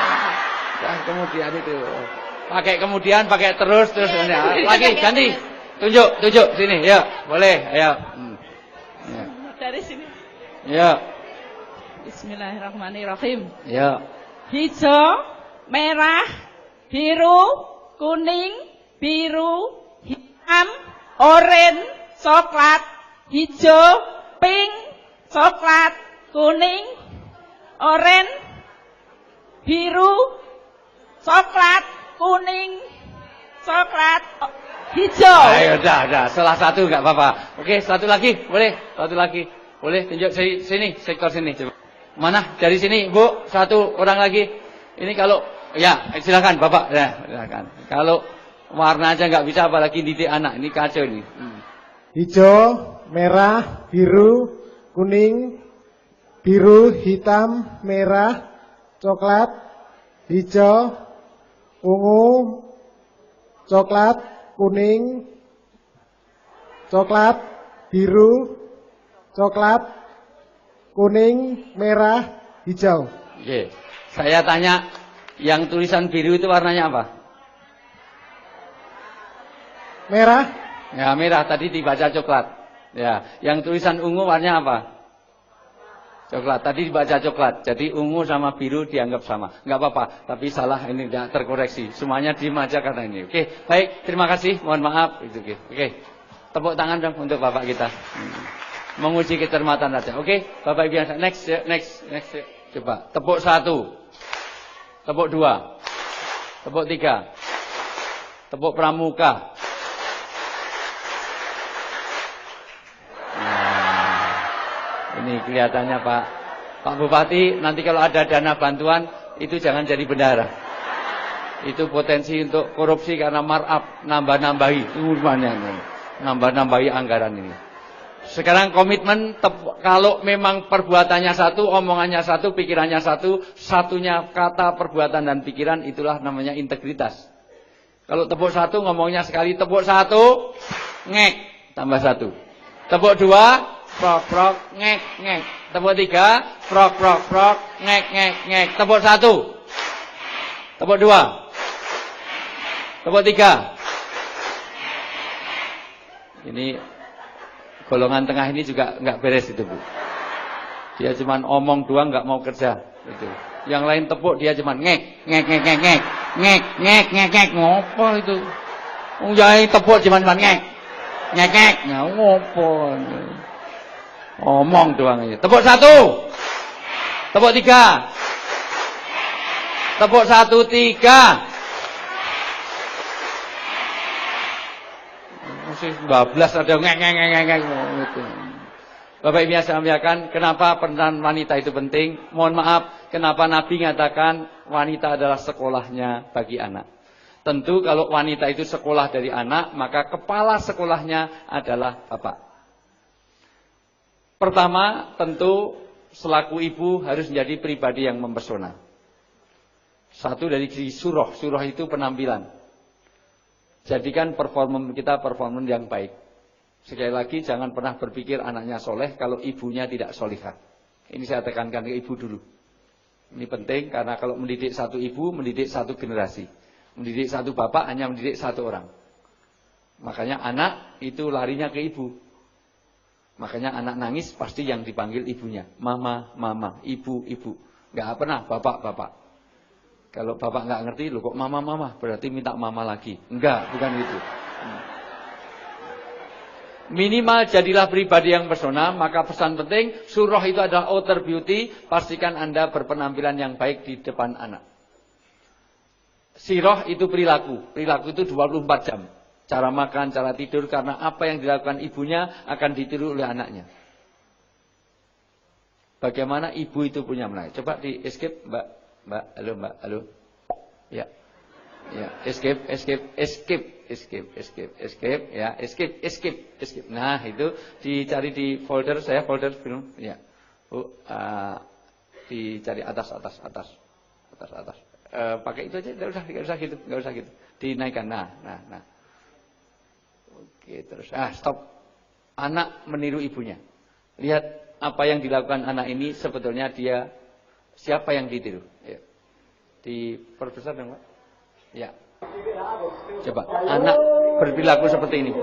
kemudian itu. Pakai kemudian, pakai terus. Lagi, ganti. Tunjuk sini, ya, boleh, ayo. Ya. Dari sini. Ya. Bismillahirrahmanirrahim. Ya. Hijau, merah, biru, kuning, biru, hitam, oranye, coklat, hijau, pink, coklat, kuning, oranye, biru, coklat, kuning, coklat, hijau. Ayo, udah. Salah satu nggak apa-apa. Oke, satu lagi, boleh. Satu lagi, boleh. Tunjuk sini, sektor sini. Coba. Mana? Dari sini, Bu. Satu orang lagi. Ini kalau, ya, silakan, Bapak. Ya, silakan. Kalau warna aja nggak bisa, apalagi didik anak. Ini kacau nih. Hijau, merah, biru, kuning, biru, hitam, merah, coklat, hijau, ungu, coklat, kuning, coklat, biru, coklat, kuning, merah, hijau. Oke. Saya tanya, yang tulisan biru itu warnanya apa? Merah, Ya, merah. Tadi dibaca coklat. Ya, yang tulisan ungu warnanya apa? Coklat. Tadi dibaca coklat. Jadi ungu sama biru dianggap sama. Enggak apa-apa, tapi salah ini tidak terkoreksi. Semuanya diem aja kata ini. Oke, baik. Terima kasih. Mohon maaf. Oke. Tepuk tangan dong untuk Bapak kita. Menguji kecermatan saja. Oke, Bapak Ibu yang next. Coba. Tepuk 1. Tepuk 2. Tepuk 3. Tepuk pramuka. Ini kelihatannya Pak Bupati, nanti kalau ada dana bantuan itu jangan jadi bendahara. Itu potensi untuk korupsi karena markup, nambah-nambahi. Nambah-nambahi anggaran ini. Sekarang komitmen, kalau memang perbuatannya satu, omongannya satu, pikirannya satu, satunya kata, perbuatan dan pikiran, itulah namanya integritas. Kalau tepuk 1 ngomongnya sekali, tepuk 1, ngek, tambah 1. Tepuk 2, prok prok ngek ngek. Tepuk 3, prok prok prok ngek ngek ngek. Tepuk 1. Tepuk 2. Tepuk 3. Ini golongan tengah ini juga nggak beres itu, Bu. Dia cuman omong doang, nggak mau kerja itu. Yang lain tepuk, dia cuman ngek ngek ngek ngek ngek ngek ngek ngek ngek. Ngopo itu? Yang tepuk cuman ngek ngek ngek. Ngopo? Omong doang aja. Tepuk 1. Tepuk 3. Tepuk 1, 3. Masih 12 ada ngek ngek ngek ngek gitu. Bapak Ibu yang saya muliakan, kenapa peran wanita itu penting? Mohon maaf, kenapa Nabi mengatakan wanita adalah sekolahnya bagi anak. Tentu kalau wanita itu sekolah dari anak, maka kepala sekolahnya adalah bapak. Pertama, tentu selaku ibu harus menjadi pribadi yang mempesona. Satu dari segi surah itu penampilan. Jadikan performa kita performa yang baik. Sekali lagi, jangan pernah berpikir anaknya soleh kalau ibunya tidak solihah. Ini saya tekankan ke ibu dulu. Ini penting karena kalau mendidik satu ibu, mendidik satu generasi. Mendidik satu bapak hanya mendidik satu orang. Makanya anak itu larinya ke ibu. Makanya anak nangis pasti yang dipanggil ibunya. Mama, mama, ibu, ibu. Nggak pernah bapak, bapak. Kalau bapak nggak ngerti, loh kok mama, mama, berarti minta mama lagi. Enggak, bukan itu. Minimal jadilah pribadi yang pesona. Maka pesan penting, surah itu adalah outer beauty. Pastikan Anda berpenampilan yang baik di depan anak. Sirah itu perilaku. Perilaku itu 24 jam. Cara makan, cara tidur. Karena apa yang dilakukan ibunya akan ditiru oleh anaknya. Bagaimana ibu itu punya menarik. Coba di escape, Mbak. Mbak, halo Mbak, halo. Ya. Ya, escape, ya, escape. Nah, itu dicari di folder saya, folder film, ya. Dicari atas. Pakai itu aja, enggak usah gitu. Dinaikkan. Nah. Oke, terus. Stop. Anak meniru ibunya. Lihat apa yang dilakukan anak ini sebetulnya dia siapa yang ditiru? Ya. Diperbesar dong, Pak. Ya. Coba anak berperilaku seperti ini?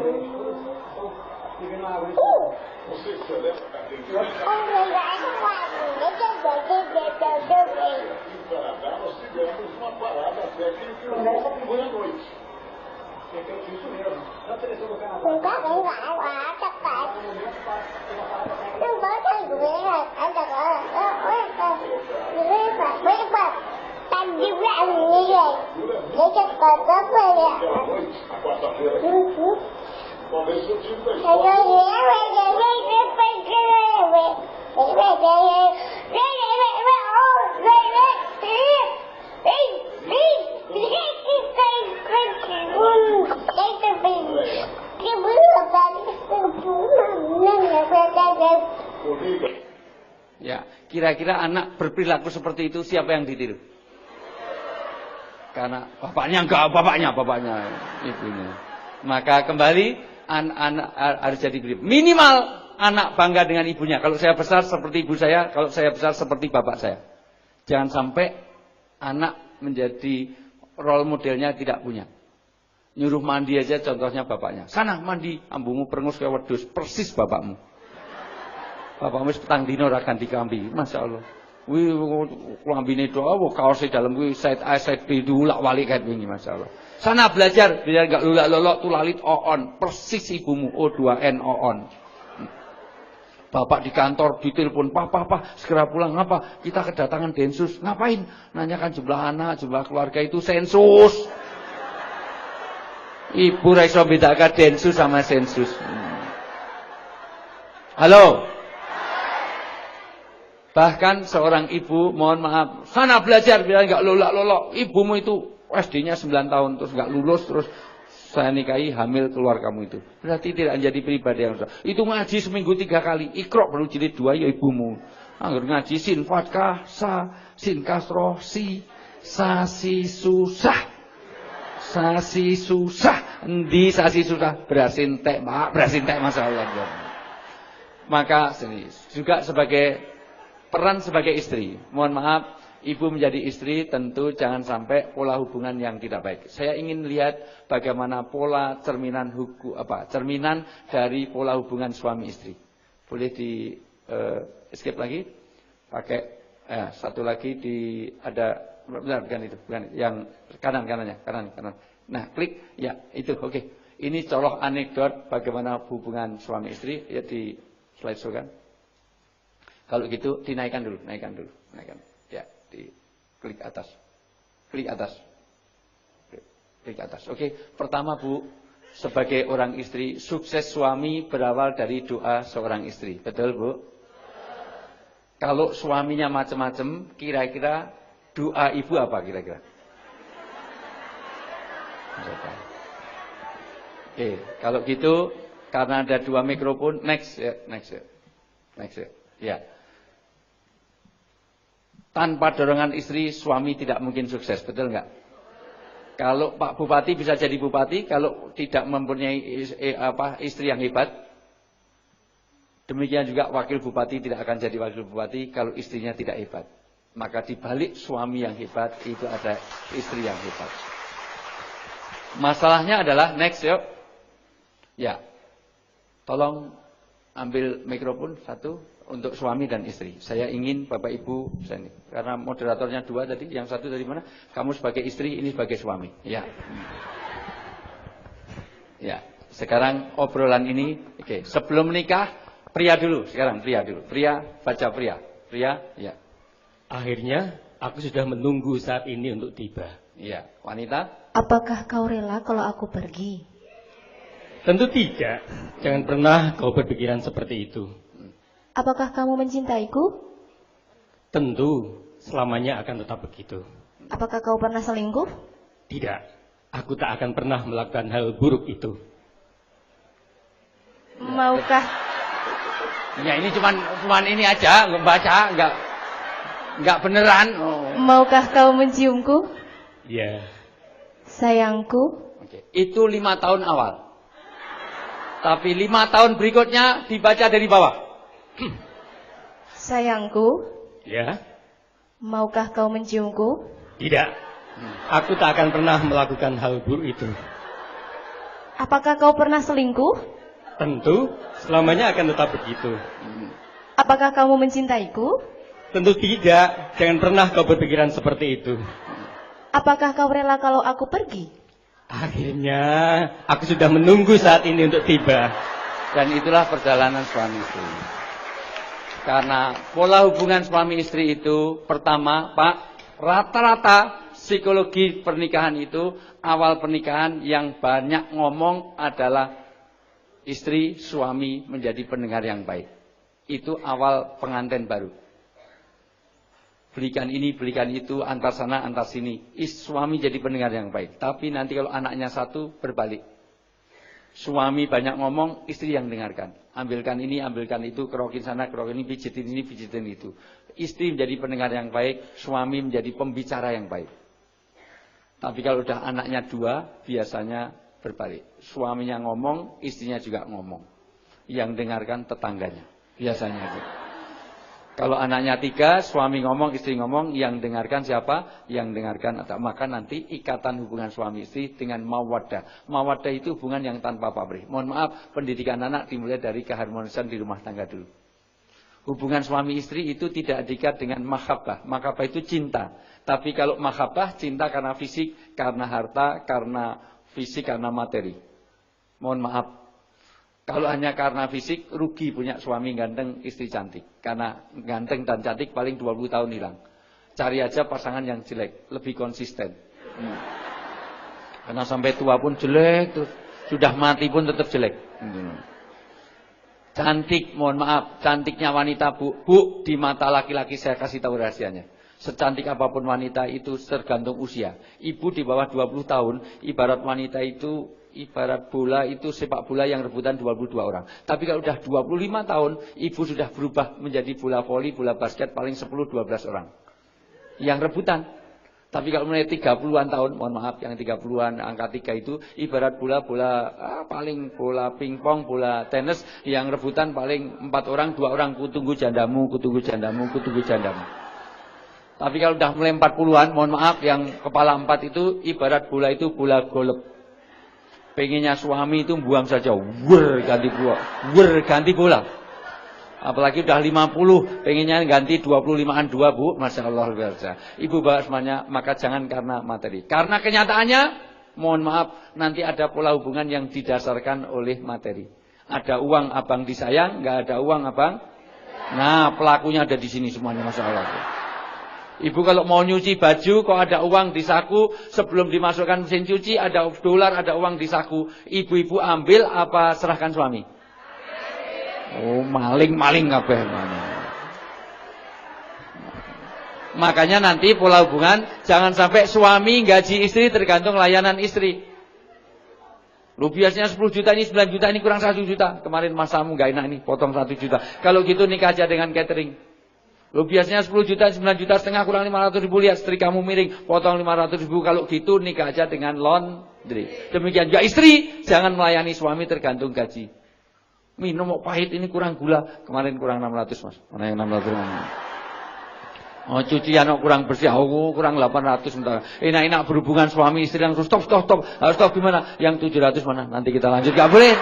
Ya, kira-kira anak berperilaku seperti itu siapa yang ditiru? Karena bapaknya enggak, bapaknya, ibunya. Maka kembali anak harus jadi minimal anak bangga dengan ibunya. Kalau saya besar seperti ibu saya, kalau saya besar seperti bapak saya. Jangan sampai anak menjadi role modelnya tidak punya. Nyuruh mandi aja contohnya bapaknya. Sana mandi, ambumu perengus kaya wedhus, persis bapakmu. Bapakmu petang dino ra ganti kambi, masyaallah. Wih, klambine dawa, kaose dalem kuwi side A side B diulak-walik kayak wingi, masyaallah. Sana belajar biar enggak lulak-lolok tulalit oon, persis ibumu O2N oon. Bapak di kantor ditelepon, "Papa, segera pulang apa? Kita kedatangan Densus." Ngapain? Nanyakan jumlah anak, jumlah keluarga itu sensus. Ibu ra iso bedakan Densus sama sensus. Halo. Bahkan seorang ibu, mohon maaf, sana belajar biar enggak lolak-lolok. Ibumu itu SD-nya 9 tahun terus enggak lulus, terus saya nikahi hamil keluar kamu itu. Berarti tidak menjadi pribadi yang susah. Itu ngaji seminggu 3 kali. Iqra baru jilid 2 ya ibumu. Angger ngaji sin fatkah sa sin kasroh si sa si susah. Sasi susah. Endi sasi susah? Berasin tek, Pak. Berasin tek masalah. Maka juga sebagai peran sebagai istri, mohon maaf, ibu menjadi istri tentu jangan sampai pola hubungan yang tidak baik. Saya ingin lihat bagaimana pola cerminan cerminan dari pola hubungan suami istri. Boleh di escape lagi? Pakai satu lagi ada benar bukan itu, bukan yang kanan. Nah, klik ya itu oke. Ini colok anekdot bagaimana hubungan suami istri ya di slideshow kan. Kalau gitu dinaikkan dulu, naikkan. Ya, di klik atas. Klik atas. Oke, pertama Bu, sebagai orang istri, sukses suami berawal dari doa seorang istri. Betul, Bu? Kalau suaminya macam-macam, kira-kira doa ibu apa kira-kira? Oke, kalau gitu karena ada 2 mikrofon, next ya. Ya. Tanpa dorongan istri, suami tidak mungkin sukses, betul nggak? Kalau Pak Bupati bisa jadi bupati, kalau tidak mempunyai istri yang hebat, demikian juga wakil bupati tidak akan jadi wakil bupati kalau istrinya tidak hebat. Maka dibalik suami yang hebat itu ada istri yang hebat. Masalahnya adalah next yuk. Ya, tolong ambil mikrofon satu. Untuk suami dan istri. Saya ingin Bapak Ibu, karena moderatornya 2 tadi, yang satu dari mana? Kamu sebagai istri, ini sebagai suami. Ya. Ya. Sekarang obrolan ini, oke. Sebelum menikah, pria dulu. Sekarang pria dulu. Pria, baca pria. Pria, ya. Akhirnya, aku sudah menunggu saat ini untuk tiba. Ya. Wanita? Apakah kau rela kalau aku pergi? Tentu tidak. Jangan pernah kau berpikiran seperti itu. Apakah kamu mencintaiku? Tentu, selamanya akan tetap begitu. Apakah kau pernah selingkuh? Tidak, aku tak akan pernah melakukan hal buruk itu. Maukah? Ya ini cuman ini aja, baca, enggak beneran. Oh. Maukah kau menciumku? Ya. Sayangku? Oke. Itu 5 tahun awal. Tapi 5 tahun berikutnya dibaca dari bawah. Sayangku? Ya. Maukah kau menciumku? Tidak. Aku tak akan pernah melakukan hal buruk itu. Apakah kau pernah selingkuh? Tentu, selamanya akan tetap begitu. Apakah kamu mencintaiku? Tentu tidak, jangan pernah kau berpikiran seperti itu. Apakah kau rela kalau aku pergi? Akhirnya, aku sudah menunggu saat ini untuk tiba. Dan itulah perjalanan suami istri. Karena pola hubungan suami istri itu, pertama, Pak, rata-rata psikologi pernikahan itu, awal pernikahan yang banyak ngomong adalah istri, suami menjadi pendengar yang baik. Itu awal pengantin baru. Belikan ini, belikan itu, antar sana, antar sini. Suami jadi pendengar yang baik. Tapi nanti kalau anaknya satu, berbalik. Suami banyak ngomong, istri yang dengarkan. Ambilkan ini, ambilkan itu, kerokin sana, kerokin ini, pijitin ini, pijitin itu. Istri menjadi pendengar yang baik, suami menjadi pembicara yang baik. Tapi kalau udah anaknya dua, biasanya berbalik. Suaminya ngomong, istrinya juga ngomong. Yang dengarkan tetangganya. Biasanya itu. Kalau anaknya tiga, suami ngomong, istri ngomong, yang dengarkan siapa? Yang dengarkan atau maka nanti ikatan hubungan suami istri dengan mawaddah. Mawaddah itu hubungan yang tanpa pamrih. Mohon maaf, pendidikan anak dimulai dari keharmonisan di rumah tangga dulu. Hubungan suami istri itu tidak diikat dengan mahabbah. Mahabbah itu cinta. Tapi kalau mahabbah, cinta karena fisik, karena harta, karena fisik, karena materi. Mohon maaf. Kalau hanya karena fisik, rugi punya suami ganteng, istri cantik. Karena ganteng dan cantik paling 20 tahun hilang. Cari aja pasangan yang jelek, lebih konsisten. Karena sampai tua pun jelek, terus sudah mati pun tetap jelek. Cantik, mohon maaf, cantiknya wanita bu, di mata laki-laki saya kasih tahu rahasianya. Secantik apapun wanita itu tergantung usia. Ibu di bawah 20 tahun, ibarat wanita itu, ibarat bola itu sepak bola yang rebutan 22 orang. Tapi kalau udah 25 tahun, ibu sudah berubah menjadi bola voli, bola basket paling 10-12 orang. Yang rebutan. Tapi kalau mulai 30-an tahun, mohon maaf yang 30-an angka 3 itu ibarat bola paling bola pingpong, bola tenis yang rebutan paling 4 orang, 2 orang kutunggu jandamu, kutunggu jandamu, kutunggu jandamu. Tapi kalau udah mulai 40-an, mohon maaf yang kepala 4 itu ibarat bola itu bola golep. Pengennya suami itu buang saja, ganti bola. Apalagi udah 50, pengennya ganti 25-an 2 bu, Masya Allah luar biasa. Ibu bapak semuanya, maka jangan karena materi. Karena kenyataannya, mohon maaf, nanti ada pola hubungan yang didasarkan oleh materi. Ada uang abang disayang, nggak ada uang abang. Nah pelakunya ada di sini semuanya, Masya Allah. Ibu kalau mau nyuci baju, kok ada uang di saku, sebelum dimasukkan mesin cuci, ada dolar, ada uang di saku. Ibu-ibu ambil apa serahkan suami? Oh, maling kabeh. Makanya nanti pola hubungan, jangan sampai suami gaji istri tergantung layanan istri. Lu biasanya 10 juta ini, 9 juta ini kurang 1 juta. Kemarin masamu gak enak nih, potong 1 juta. Kalau gitu nikah aja dengan catering. Lo biasanya 10 juta, 9 juta setengah kurang 500 ribu. Lihat istri kamu miring, potong 500 ribu. Kalau gitu nikah aja dengan laundry. Demikian juga istri, jangan melayani suami tergantung gaji. Minum mau pahit ini kurang gula. Kemarin kurang 600 mas. Mana yang 600 ribu? Oh cucian kurang bersih, oh kurang 800 sebentar. Enak-enak berhubungan suami istri yang stop. Harus stop gimana? Yang 700 mana? Nanti kita lanjut. Gak boleh.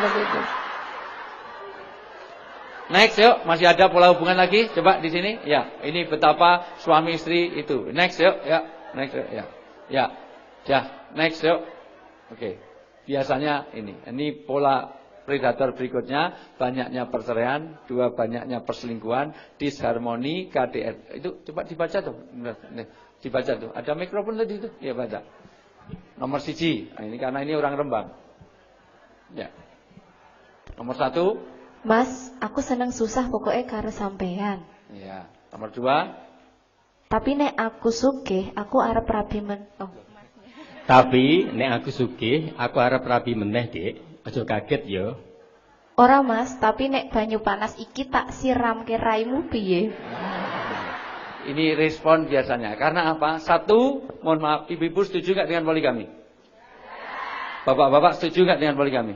Next yuk, masih ada pola hubungan lagi? Coba di sini. Ya, ini betapa suami istri itu. Next yuk, ya. Next yuk, ya. Ya. Ya, next yuk. Oke. Biasanya ini pola predator berikutnya, banyaknya perceraian, 2 banyaknya perselingkuhan, disharmoni, KDR. Itu coba dibaca tuh. Dibaca tuh. Ada mikrofon tadi itu? Ya, baca. Nomor 1. Nah, ini karena ini orang Rembang. Ya. Nomor 1. Mas, aku seneng susah pokoknya karo sampean. Iya. Nomor 2. Tapi nek aku sugih, aku arep rabi Tapi nek aku sugih, aku arep rabi meneh, Dik. Aja kaget ya. Ora Mas, tapi nek banyu panas iki tak siramke raimu piye? Ini respon biasanya. Karena apa? 1, mohon maaf, ibu-ibu setuju nggak dengan poligami? Bapak-bapak setuju nggak dengan poligami?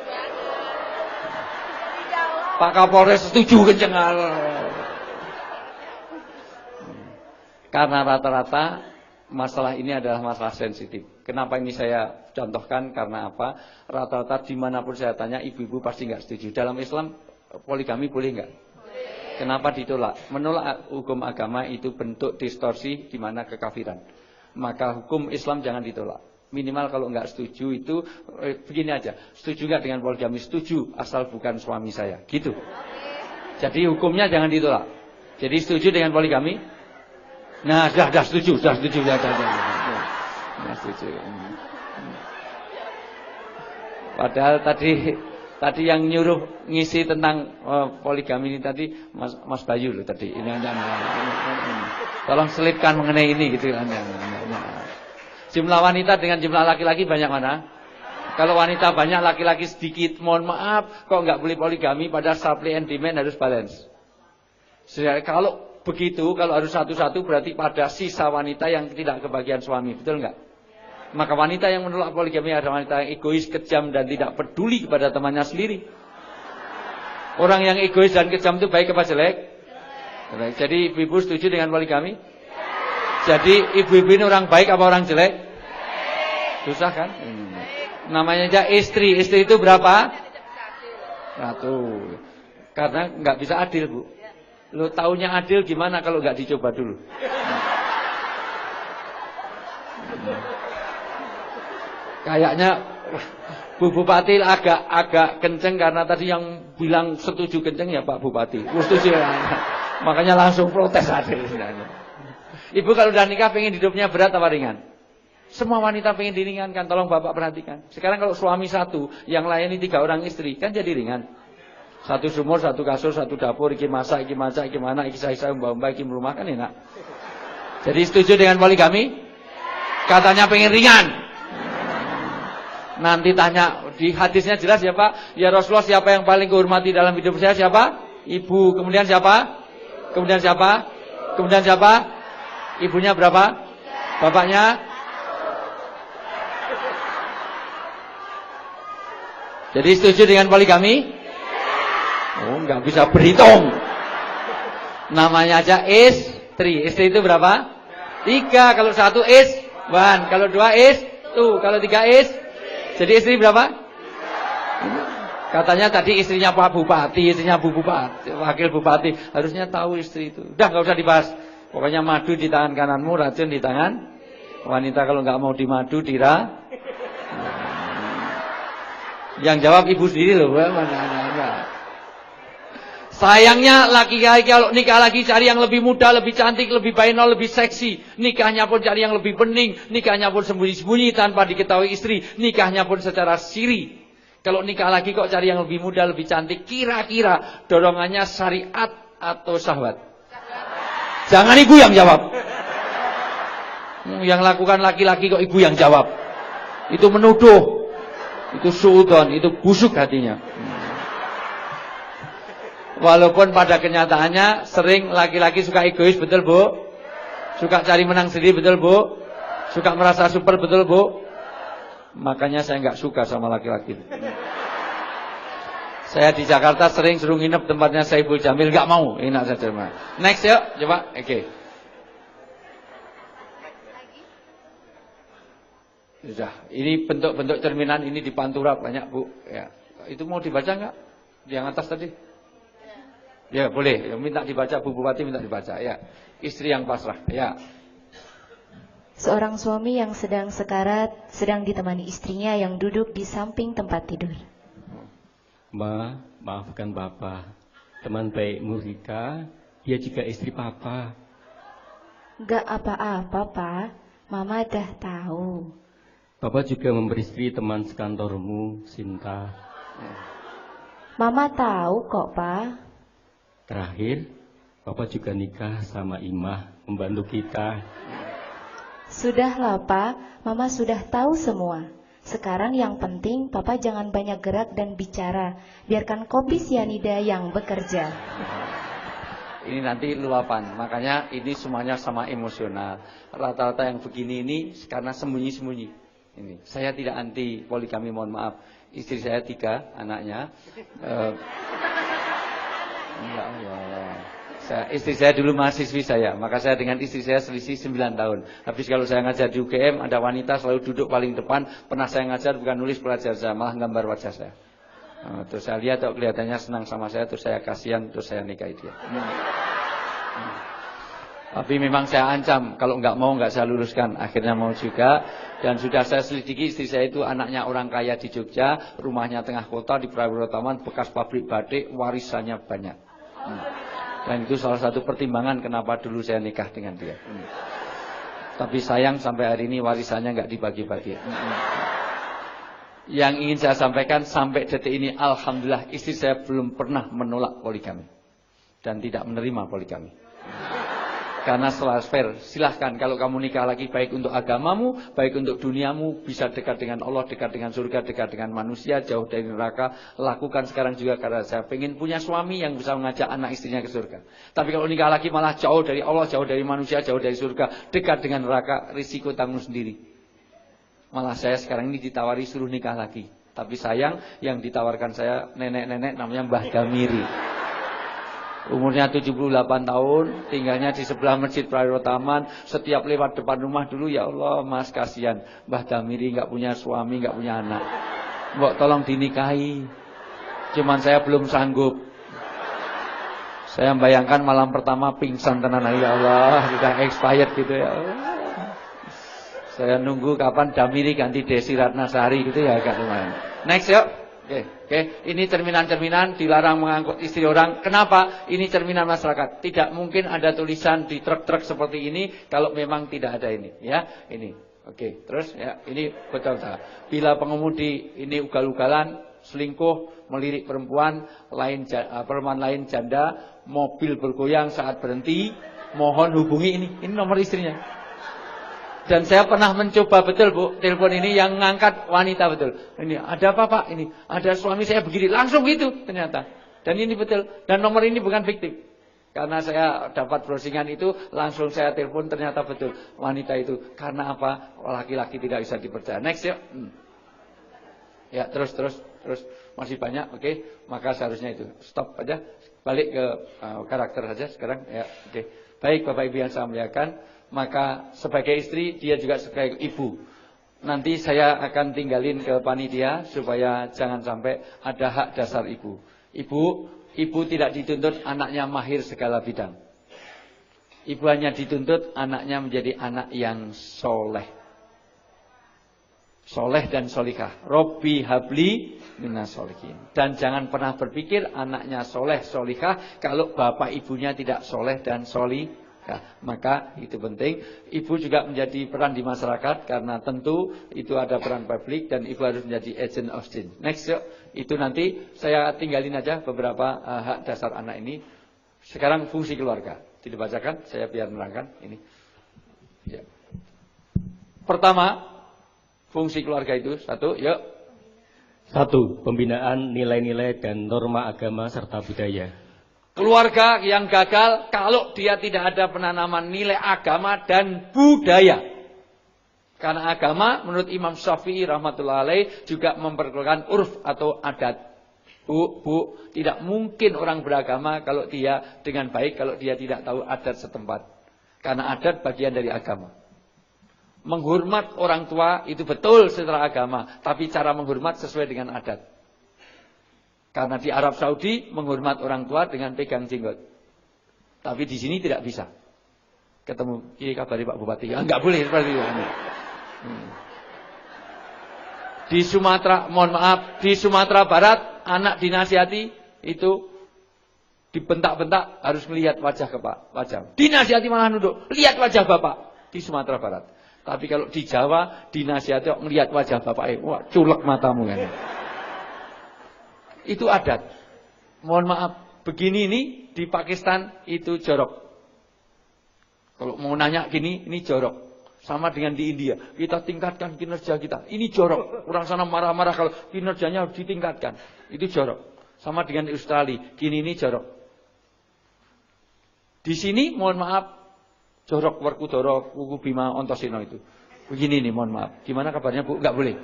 Pak Kapolres setuju kenceng. Karena rata-rata masalah ini adalah masalah sensitif. Kenapa ini saya contohkan? Karena apa? Rata-rata dimanapun saya tanya, ibu-ibu pasti nggak setuju. Dalam Islam poligami boleh nggak? Kenapa ditolak? Menolak hukum agama itu bentuk distorsi di mana kekafiran. Maka hukum Islam jangan ditolak. Minimal kalau nggak setuju itu begini aja. Setuju nggak dengan poligami? Setuju, asal bukan suami saya. Gitu. Jadi hukumnya jangan ditolak. Jadi setuju dengan poligami? Nah, sudah setuju, sudah setuju. Padahal tadi yang nyuruh ngisi tentang poligami ini tadi Mas Bayu loh tadi. Ini tolong selipkan mengenai ini gitu kan. Jumlah wanita dengan jumlah laki-laki banyak mana? Kalau wanita banyak, laki-laki sedikit. Mohon maaf, kok nggak boleh poligami? Padahal supply and demand harus balance. Kalau begitu, kalau harus satu-satu berarti pada sisa wanita yang tidak kebagian suami, betul nggak? Maka wanita yang menolak poligami adalah wanita yang egois, kejam dan tidak peduli kepada temannya sendiri. Orang yang egois dan kejam itu baik apa jelek? Jelek. Jadi ibu-ibu setuju dengan poligami? Jadi ibu-ibu ini orang baik apa orang jelek? Susah kan? Namanya aja istri. Istri itu berapa? Satu. Karena nggak bisa adil, Bu. Lo taunya adil gimana kalau nggak dicoba dulu? Kayaknya Bu Bupati agak kenceng karena tadi yang bilang setuju kenceng ya Pak Bupati. Setuju ya. Makanya langsung protes adil. Ibu kalau udah nikah pengen hidupnya berat apa ringan? Semua wanita pengen diringankan, tolong Bapak perhatikan. Sekarang kalau suami satu, yang layani 3 orang istri, kan jadi ringan. Satu sumur, satu kasur, satu dapur, iki masak, iki macak, iki mana, iki saya mbak-mbak, iki merumah, kan enak. Jadi setuju dengan poligami? Katanya pengen ringan. Nanti tanya, di hadisnya jelas ya Pak, ya Rasulullah siapa yang paling kehormati dalam hidup saya siapa? Ibu. Kemudian siapa? Kemudian siapa? Kemudian siapa? Ibunya berapa? Bapaknya? Jadi setuju dengan poligami? Oh, nggak bisa berhitung. Namanya aja istri. Istri itu berapa? 3. Kalau 1 is 1. Kalau 2 is 2. Kalau 3 is. Jadi istri berapa? Katanya tadi istrinya Pak Bupati, istrinya Bu Bupati, Wakil Bupati. Harusnya tahu istri itu. Udah nggak usah dibahas. Pokoknya madu di tangan kananmu, racun di tangan wanita. Kalau nggak mau dimadu, yang jawab ibu sendiri loh. Sayangnya laki-laki kalau nikah lagi cari yang lebih muda, lebih cantik, lebih bainal, lebih seksi. Nikahnya pun cari yang lebih bening. Nikahnya pun sembunyi-sembunyi tanpa diketahui istri. Nikahnya pun secara siri. Kalau nikah lagi kok cari yang lebih muda, lebih cantik. Kira-kira dorongannya syariat atau syahwat? Jangan ibu yang jawab. Yang lakukan laki-laki kok ibu yang jawab. Itu menuduh. Itu suudon, itu busuk hatinya. Walaupun pada kenyataannya sering laki-laki suka egois, betul Bu? Suka cari menang sendiri, betul Bu? Suka merasa super, betul Bu? Makanya saya nggak suka sama laki-laki. Saya di Jakarta sering suruh nginep tempatnya Saiful Jamil, nggak mau, enak saja. Next yuk, coba, oke. Sudah, ini bentuk-bentuk cerminan ini di Pantura banyak Bu. Ya, itu mau dibaca nggak? Yang atas tadi? Ya boleh, minta dibaca Bu Bupati, minta dibaca. Ya, istri yang pasrah. Ya. Seorang suami yang sedang sekarat, sedang ditemani istrinya yang duduk di samping tempat tidur. Ma, maafkan Bapak. Teman baikmu Rika, dia juga istri Papa. Gak apa-apa Pak, Mama dah tahu. Bapak juga memberi istri teman sekantormu, Sinta. Mama tahu kok Pak. Terakhir, Bapak juga nikah sama Imah, membantu kita. Sudahlah Pak, Mama sudah tahu semua. Sekarang yang penting Papa jangan banyak gerak dan bicara. Biarkan kopi sianida yang bekerja. Ini nanti luapan. Makanya ini semuanya sama emosional. Rata-rata yang begini ini karena sembunyi-sembunyi. Ini. Saya tidak anti poligami, mohon maaf. Istri saya 3 anaknya. Enggak ya. Istri saya dulu mahasiswi saya, maka saya dengan istri saya selisih 9 tahun. Habis kalau saya ngajar di UGM, ada wanita selalu duduk paling depan. Pernah saya ngajar bukan nulis pelajar saya, malah gambar wajah saya. Terus saya lihat kelihatannya senang sama saya, terus saya kasihan, terus saya nikahi dia. Tapi memang saya ancam, kalau nggak mau nggak saya luluskan. Akhirnya mau juga, dan sudah saya selidiki, istri saya itu anaknya orang kaya di Jogja, rumahnya tengah kota di Prawiro-Taman, bekas pabrik batik, warisannya banyak. Dan itu salah satu pertimbangan kenapa dulu saya nikah dengan dia. Tapi sayang sampai hari ini warisannya nggak dibagi-bagi. Yang ingin saya sampaikan sampai detik ini, alhamdulillah istri saya belum pernah menolak poligami dan tidak menerima poligami. Karena setelah fair, silahkan kalau kamu nikah lagi, baik untuk agamamu, baik untuk duniamu, bisa dekat dengan Allah, dekat dengan surga, dekat dengan manusia, jauh dari neraka. Lakukan sekarang juga, karena saya pengen punya suami yang bisa mengajak anak istrinya ke surga. Tapi kalau nikah lagi malah jauh dari Allah, jauh dari manusia, jauh dari surga, dekat dengan neraka, risiko tanggung sendiri. Malah saya sekarang ini ditawari suruh nikah lagi. Tapi sayang, yang ditawarkan saya nenek-nenek namanya Mbah Damiri. Umurnya 78 tahun, tinggalnya di sebelah Masjid Prawiro Taman. Setiap lewat depan rumah dulu, ya Allah mas kasihan, Mbah Damiri nggak punya suami, nggak punya anak. Mbok tolong dinikahi. Cuman saya belum sanggup. Saya membayangkan malam pertama pingsan tenan, ya Allah, sudah expired gitu ya Allah. Saya nunggu kapan Damiri ganti Desi Ratnasari gitu ya, agak lumayan. Next yuk. Oke. Ini cerminan-cerminan dilarang mengangkut istri orang. Kenapa? Ini cerminan masyarakat. Tidak mungkin ada tulisan di truk-truk seperti ini kalau memang tidak ada ini. Ya, ini. Oke. Terus ya, ini betul. Bila pengemudi ini ugal-ugalan, selingkuh, melirik perempuan lain janda, mobil bergoyang saat berhenti, mohon hubungi ini. Ini nomor istrinya. Dan saya pernah mencoba betul Bu, telepon ini yang ngangkat wanita betul. Ini ada apa Pak? Ini ada suami saya begini, langsung gitu ternyata. Dan ini betul. Dan nomor ini bukan fiktif. Karena saya dapat browsingan itu, langsung saya telepon ternyata betul wanita itu. Karena apa? Laki-laki tidak bisa dipercaya. Next yuk. Ya terus masih banyak. Oke. Maka seharusnya itu stop aja. Balik ke karakter saja sekarang. Ya oke. Baik Bapak Ibu yang saya muliakan. Maka sebagai istri, dia juga sebagai ibu. Nanti saya akan tinggalin ke panitia supaya jangan sampai ada hak dasar ibu. Ibu tidak dituntut anaknya mahir segala bidang. Ibu hanya dituntut anaknya menjadi anak yang soleh. Soleh dan solikah. Robbi habli minas solihin. Dan jangan pernah berpikir anaknya soleh solikah kalau bapak ibunya tidak soleh dan solikah. Maka itu penting. Ibu juga menjadi peran di masyarakat, karena tentu itu ada peran publik dan ibu harus menjadi agent of change. Next yuk. Itu nanti saya tinggalin aja beberapa hak dasar anak ini. Sekarang fungsi keluarga dibacakan, saya biar menerangkan ini ya. Pertama, fungsi keluarga itu satu, yuk. 1. Pembinaan nilai-nilai dan norma agama serta budaya. Keluarga yang gagal kalau dia tidak ada penanaman nilai agama dan budaya. Karena agama menurut Imam Syafi'i rahmatullah alaih juga memperkenalkan urf atau adat. Bu, tidak mungkin orang beragama kalau dia dengan baik kalau dia tidak tahu adat setempat. Karena adat bagian dari agama. Menghormat orang tua itu betul secara agama, tapi cara menghormat sesuai dengan adat. Karena di Arab Saudi menghormat orang tua dengan pegang jenggot. Tapi di sini tidak bisa. Ketemu, ini kabari Pak Bupati. Enggak boleh seperti itu. Di Sumatera, mohon maaf, di Sumatera Barat anak dinasihati itu dibentak-bentak harus melihat wajah wajah. Dinasihati malah nunduk, lihat wajah Bapak di Sumatera Barat. Tapi kalau di Jawa dinasihati melihat wajah Bapak, wah culek matamu kan. Itu adat. Mohon maaf, begini ini di Pakistan itu jorok. Kalau mau nanya gini, ini jorok. Sama dengan di India, kita tingkatkan kinerja kita. Ini jorok. Orang sana marah-marah kalau kinerjanya harus ditingkatkan. Itu jorok. Sama dengan di Australia, gini ini jorok. Di sini mohon maaf, jorok Werkudara Kuku Bima Ontosino itu. Begini nih, mohon maaf. Gimana kabarnya Bu? Enggak boleh.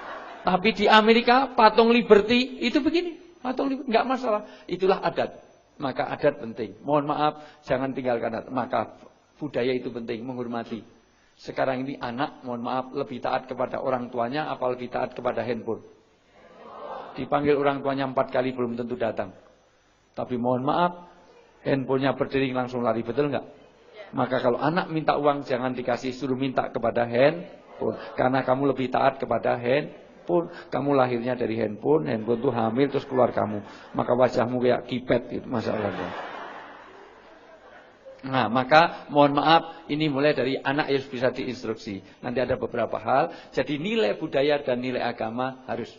Tapi di Amerika patung Liberty itu begini, patung Liberty enggak masalah. Itulah adat. Maka adat penting. Mohon maaf, jangan tinggalkan adat. Maka budaya itu penting, menghormati. Sekarang ini anak, mohon maaf, lebih taat kepada orang tuanya, apa lebih taat kepada handphone? Dipanggil orang tuanya 4 kali belum tentu datang. Tapi mohon maaf, handphonenya berdering langsung lari, betul nggak? Maka kalau anak minta uang, jangan dikasih, suruh minta kepada handphone. Karena kamu lebih taat kepada handphone. Kamu lahirnya dari handphone itu hamil terus keluar kamu. Maka wajahmu kayak kipet gitu, masalahnya. Nah, maka mohon maaf, ini mulai dari anak yang bisa diinstruksi. Nanti ada beberapa hal. Jadi nilai budaya dan nilai agama harus.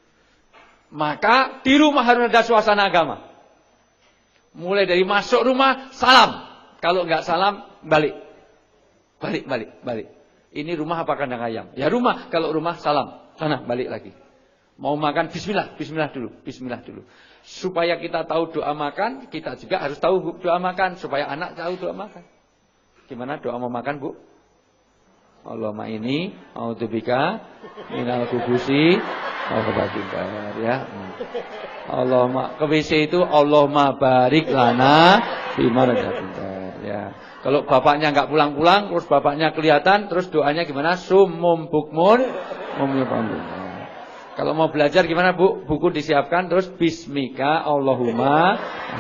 Maka di rumah harus ada suasana agama. Mulai dari masuk rumah, salam. Kalau enggak salam, balik. Balik. Ini rumah apa kandang ayam? Ya rumah, kalau rumah salam. Sana, balik lagi. Mau makan, bismillah dulu. Supaya kita tahu doa makan, kita juga harus tahu doa makan. Supaya anak tahu doa makan. Gimana doa mau makan, Bu? Allahumma ini, a'udzubika minal khubusi wal khaba'ith, ya. Allahumma, ke WC itu Allahumma barik lana bima razaqtana, ya. Kalau bapaknya enggak pulang-pulang, terus bapaknya kelihatan, terus doanya gimana? Summum bukmun mumyubambun. Kalau mau belajar gimana, Bu? Buku disiapkan, terus bismika Allahumma.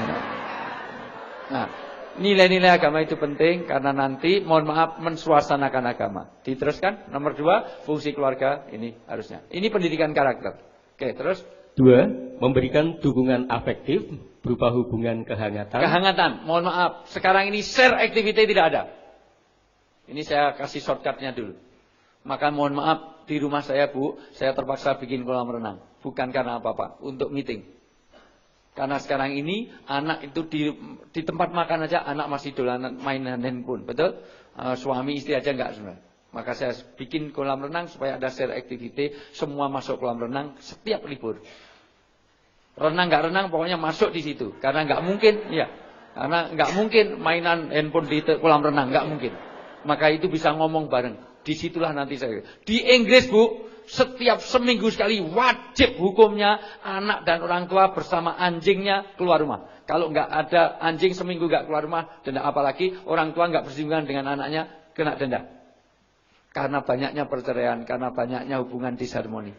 Nah, nilai-nilai agama itu penting karena nanti, mohon maaf, mensuasanakan agama. Diteruskan, nomor 2, fungsi keluarga ini harusnya. Ini pendidikan karakter. Oke, terus 2, memberikan dukungan afektif berupa hubungan kehangatan. Kehangatan, mohon maaf, sekarang ini share activity tidak ada. Ini saya kasih shortcutnya dulu. Maka mohon maaf, di rumah saya, Bu, saya terpaksa bikin kolam renang. Bukan karena apa-apa, untuk meeting. Karena sekarang ini anak itu di tempat makan aja anak masih dolanan mainan handphone, betul? Suami istri aja enggak sebenarnya. Maka saya bikin kolam renang supaya ada share activity, semua masuk kolam renang setiap libur. Renang enggak renang pokoknya masuk di situ. Karena enggak mungkin, ya. Karena enggak mungkin mainan handphone di kolam renang, enggak mungkin. Maka itu bisa ngomong bareng. Disitulah nanti saya. Di Inggris, Bu, setiap seminggu sekali wajib hukumnya anak dan orang tua bersama anjingnya keluar rumah. Kalau nggak ada anjing seminggu nggak keluar rumah, denda. Apalagi orang tua nggak bersinggungan dengan anaknya, kena denda. Karena banyaknya perceraian, karena banyaknya hubungan disharmoni.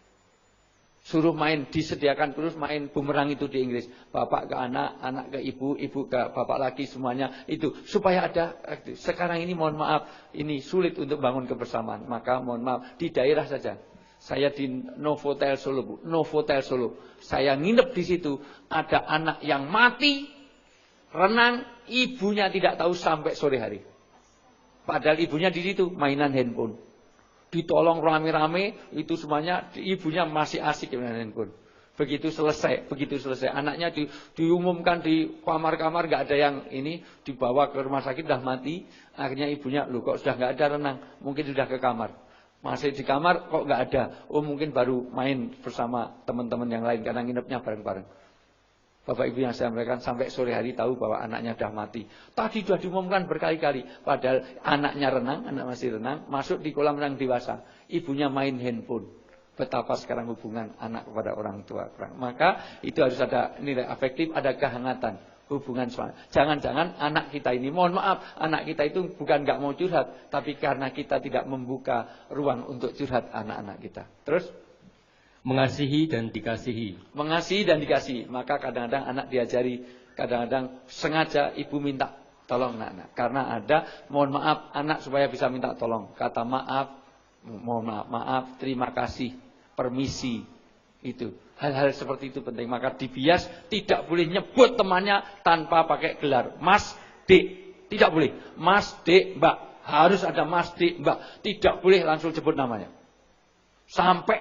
Suruh main, disediakan terus main bumerang itu di Inggris. Bapak ke anak, anak ke ibu, ibu ke bapak lagi, semuanya itu. Supaya ada, sekarang ini mohon maaf, ini sulit untuk bangun kebersamaan. Maka mohon maaf, di daerah saja. Saya di Novotel Solo, Bu. Novotel Solo. Saya nginep di situ, ada anak yang mati, renang, ibunya tidak tahu sampai sore hari. Padahal ibunya di situ, mainan handphone. Ditolong rame-rame, itu semuanya ibunya masih asik dengan handphone. Begitu selesai, anaknya diumumkan di kamar-kamar, nggak ada yang ini, dibawa ke rumah sakit dah mati. Akhirnya ibunya, loh kok sudah nggak ada renang, mungkin sudah ke kamar. Masih di kamar kok nggak ada, oh mungkin baru main bersama teman-teman yang lain karena nginepnya bareng-bareng. Bapak Ibu yang saya muliakan, sampai sore hari tahu bahwa anaknya sudah mati. Tadi sudah diumumkan berkali-kali. Padahal anaknya renang, anak masih renang, masuk di kolam renang dewasa. Ibunya main handphone. Betapa sekarang hubungan anak kepada orang tua. Maka itu harus ada nilai afektif, ada kehangatan. Hubungan suami. Jangan-jangan anak kita ini, mohon maaf, anak kita itu bukan nggak mau curhat. Tapi karena kita tidak membuka ruang untuk curhat anak-anak kita. Terus? Mengasihi dan dikasihi. Mengasihi dan dikasihi. Maka kadang-kadang anak diajari, kadang-kadang sengaja ibu minta tolong anak. Karena ada, mohon maaf, anak supaya bisa minta tolong. Kata maaf, mohon maaf, terima kasih, permisi. Itu. Hal-hal seperti itu penting. Maka dibias tidak boleh nyebut temannya tanpa pakai gelar. Mas, Dek. Tidak boleh. Mas, Dek, Mbak. Harus ada Mas, Dek, Mbak. Tidak boleh langsung sebut namanya. Sampai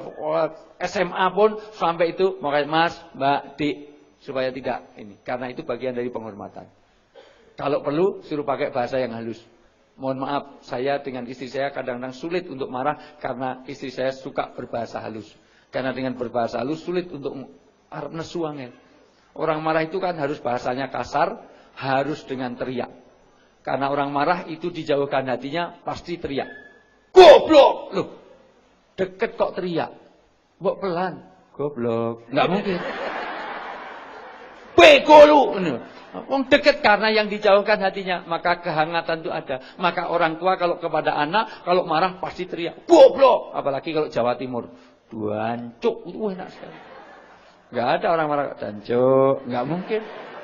SMA pun sampai itu makanya Mas, Mbak, Dik, supaya tidak ini. Karena itu bagian dari penghormatan. Kalau perlu suruh pakai bahasa yang halus. Mohon maaf, saya dengan istri saya kadang-kadang sulit untuk marah karena istri saya suka berbahasa halus. Karena dengan berbahasa halus sulit untuk arep nesu angel. Orang marah itu kan harus bahasanya kasar, harus dengan teriak. Karena orang marah itu dijauhkan hatinya pasti teriak. Goblok, loh. Deket kok teriak. Mbok pelan. Goblok. Enggak mungkin. bego lu. Wong deket karena yang dijauhkan hatinya, maka kehangatan itu ada. Maka orang tua kalau kepada anak, kalau marah pasti teriak, goblok. Apalagi kalau Jawa Timur, dancuk, itu enak sekali. Gak ada orang marah, dancuk, gak mungkin.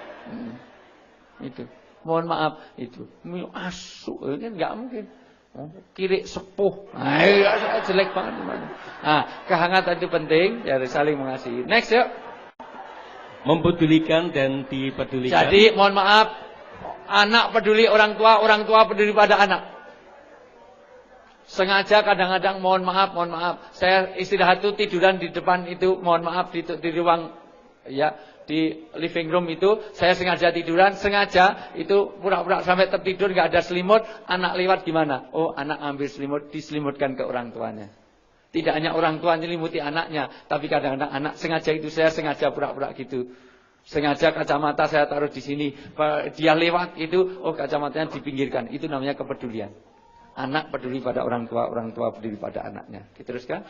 Itu, mohon maaf, itu, asuk, kan gak mungkin. Kiri sepuh, jelek banget. Kehangatan itu penting, dari saling mengasihi. Next yuk. Mempedulikan dan dipedulikan. Jadi mohon maaf, anak peduli orang tua peduli pada anak. Sengaja kadang-kadang mohon maaf, saya istirahat itu tiduran di depan itu, mohon maaf di ruang ya, di living room itu saya sengaja tiduran, sengaja itu pura-pura sampai tertidur nggak ada selimut, anak lewat gimana? Oh, anak ambil selimut, diselimutkan ke orang tuanya. Tidak hanya orang tua nyelimuti anaknya, tapi kadang-kadang anak sengaja itu saya sengaja pura-pura gitu. Sengaja kacamata saya taruh di sini. Dia lewat itu, oh kacamatanya dipinggirkan. Itu namanya kepedulian. Anak peduli pada orang tua peduli pada anaknya. Diteruskan?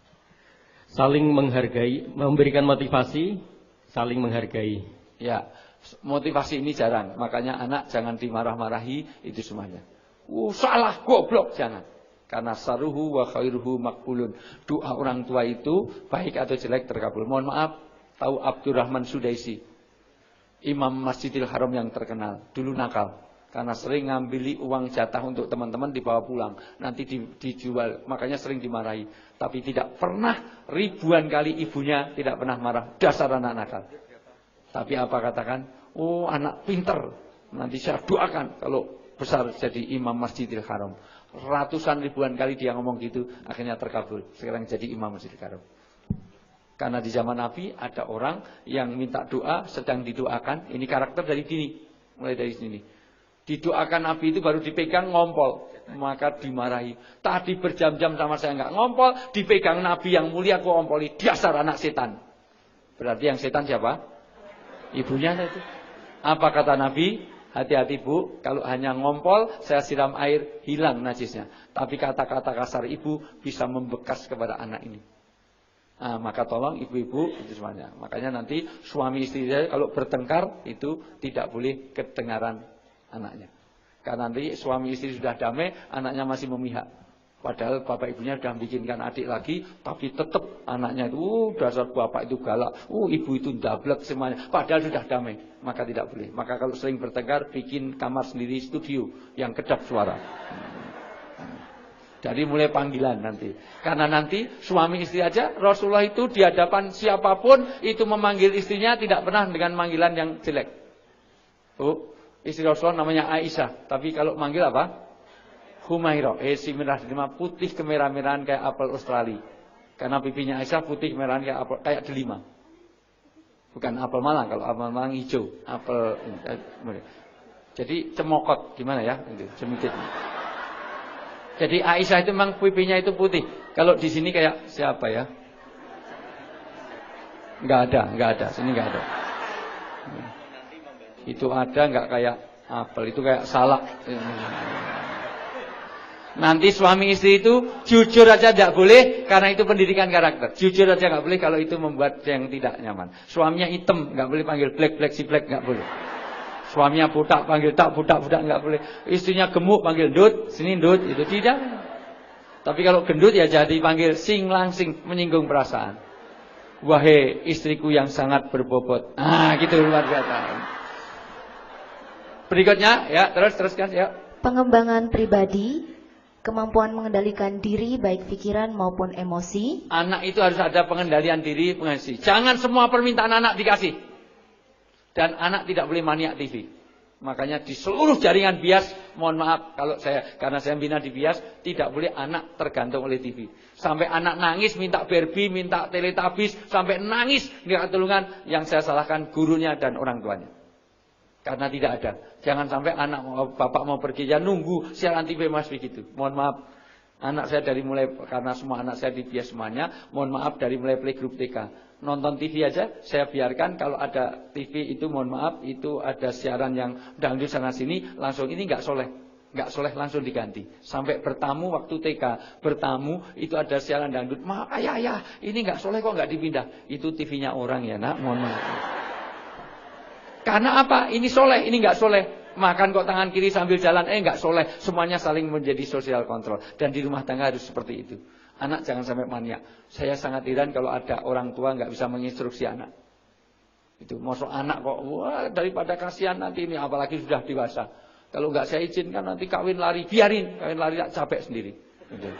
Saling menghargai, memberikan motivasi, saling menghargai. Ya, motivasi ini jarang. Makanya anak jangan dimarah-marahi, itu semuanya. Salah, goblok, jangan. Karena saruhu wa khairuhu makbulun. Doa orang tua itu baik atau jelek terkabul. Mohon maaf, tahu Abdurrahman Sudaisi, imam Masjidil Haram yang terkenal, dulu nakal. Karena sering ngambil uang jatah untuk teman-teman dibawa pulang, nanti dijual, makanya sering dimarahi. Tapi tidak pernah, ribuan kali ibunya tidak pernah marah. Dasar anak nakal. Tapi apa katakan? Oh, anak pinter. Nanti saya doakan kalau besar jadi imam Masjidil Haram. Ratusan ribuan kali dia ngomong gitu, akhirnya terkabul. Sekarang jadi imam Masjidil Haram. Karena di zaman Nabi ada orang yang minta doa, sedang didoakan. Ini karakter dari dini, mulai dari sini. Didoakan Nabi itu baru dipegang ngompol, maka dimarahi. Tadi berjam-jam sama saya nggak ngompol, dipegang Nabi yang mulia aku ngompoli. Dasar anak setan. Berarti yang setan siapa? Ibunya itu. Apa kata Nabi? Hati-hati bu, kalau hanya ngompol, saya siram air, hilang najisnya. Tapi kata-kata kasar ibu bisa membekas kepada anak ini. Maka tolong ibu-ibu itu semuanya. Makanya nanti suami istri kalau bertengkar itu tidak boleh kedengaran anaknya. Karena nanti suami istri sudah damai, anaknya masih memihak. Padahal bapak ibunya sudah bikinkan adik lagi, tapi tetap anaknya itu dasar bapak itu galak, ibu itu ndablek semuanya. Padahal sudah damai, maka tidak boleh. Maka kalau sering bertengkar, bikin kamar sendiri studio yang kedap suara. Dari mulai panggilan nanti. Karena nanti suami istri aja, Rasulullah itu di hadapan siapapun itu memanggil istrinya tidak pernah dengan panggilan yang jelek. Istri Rasulullah namanya Aisyah, tapi kalau manggil apa? Humairah, si merah delima, putih kemerah-merahan kayak apel Australia. Karena pipinya Aisyah putih kemerahan kayak delima. Bukan apel Malang, kalau apel Malang hijau, apel. Jadi cemokot, gimana ya? Cemikit. Jadi Aisyah itu memang pipinya itu putih. Kalau di sini kayak siapa ya? Enggak ada. Sini enggak ada. Itu ada enggak kayak apel, itu kayak salak. Nanti suami istri itu jujur aja tidak boleh karena itu pendidikan karakter. Jujur aja nggak boleh kalau itu membuat yang tidak nyaman. Suaminya hitam nggak boleh panggil black si black nggak boleh. Suaminya budak panggil tak budak nggak boleh. Istrinya gemuk panggil ndut sini ndut itu tidak. Tapi kalau gendut ya jadi panggil sing langsing menyinggung perasaan. Wahai istriku yang sangat berbobot. Gitu luar biasa. Berikutnya ya teruskan ya. Pengembangan pribadi. Kemampuan mengendalikan diri baik pikiran maupun emosi. Anak itu harus ada pengendalian diri, pengasih. Jangan semua permintaan anak dikasih. Dan anak tidak boleh maniak TV. Makanya di seluruh jaringan bias, mohon maaf kalau karena saya bina di bias, tidak boleh anak tergantung oleh TV. Sampai anak nangis minta Barbie, minta Teletubbies, sampai nangis minta tolongan, yang saya salahkan gurunya dan orang tuanya. Karena tidak ada. Jangan sampai bapak mau pergi ya nunggu siaran TV mas begitu. Mohon maaf. Anak saya dari mulai karena semua anak saya dibias semuanya. Mohon maaf dari mulai playgroup TK. Nonton TV aja saya biarkan kalau ada TV itu mohon maaf itu ada siaran yang dangdut sana sini langsung ini enggak soleh langsung diganti. Sampai bertamu waktu TK bertamu itu ada siaran dangdut. Ayah ini enggak soleh kok enggak dipindah. Itu TV-nya orang ya nak. Mohon maaf. Karena apa? Ini soleh, ini nggak soleh. Makan kok tangan kiri sambil jalan, nggak soleh. Semuanya saling menjadi social control. Dan di rumah tangga harus seperti itu. Anak jangan sampai mania. Saya sangat heran kalau ada orang tua nggak bisa menginstruksi anak. Itu masuk anak kok, wah daripada kasihan nanti ini, apalagi sudah dewasa. Kalau nggak saya izinkan nanti kawin lari, biarin kawin lari capek sendiri. Gitu.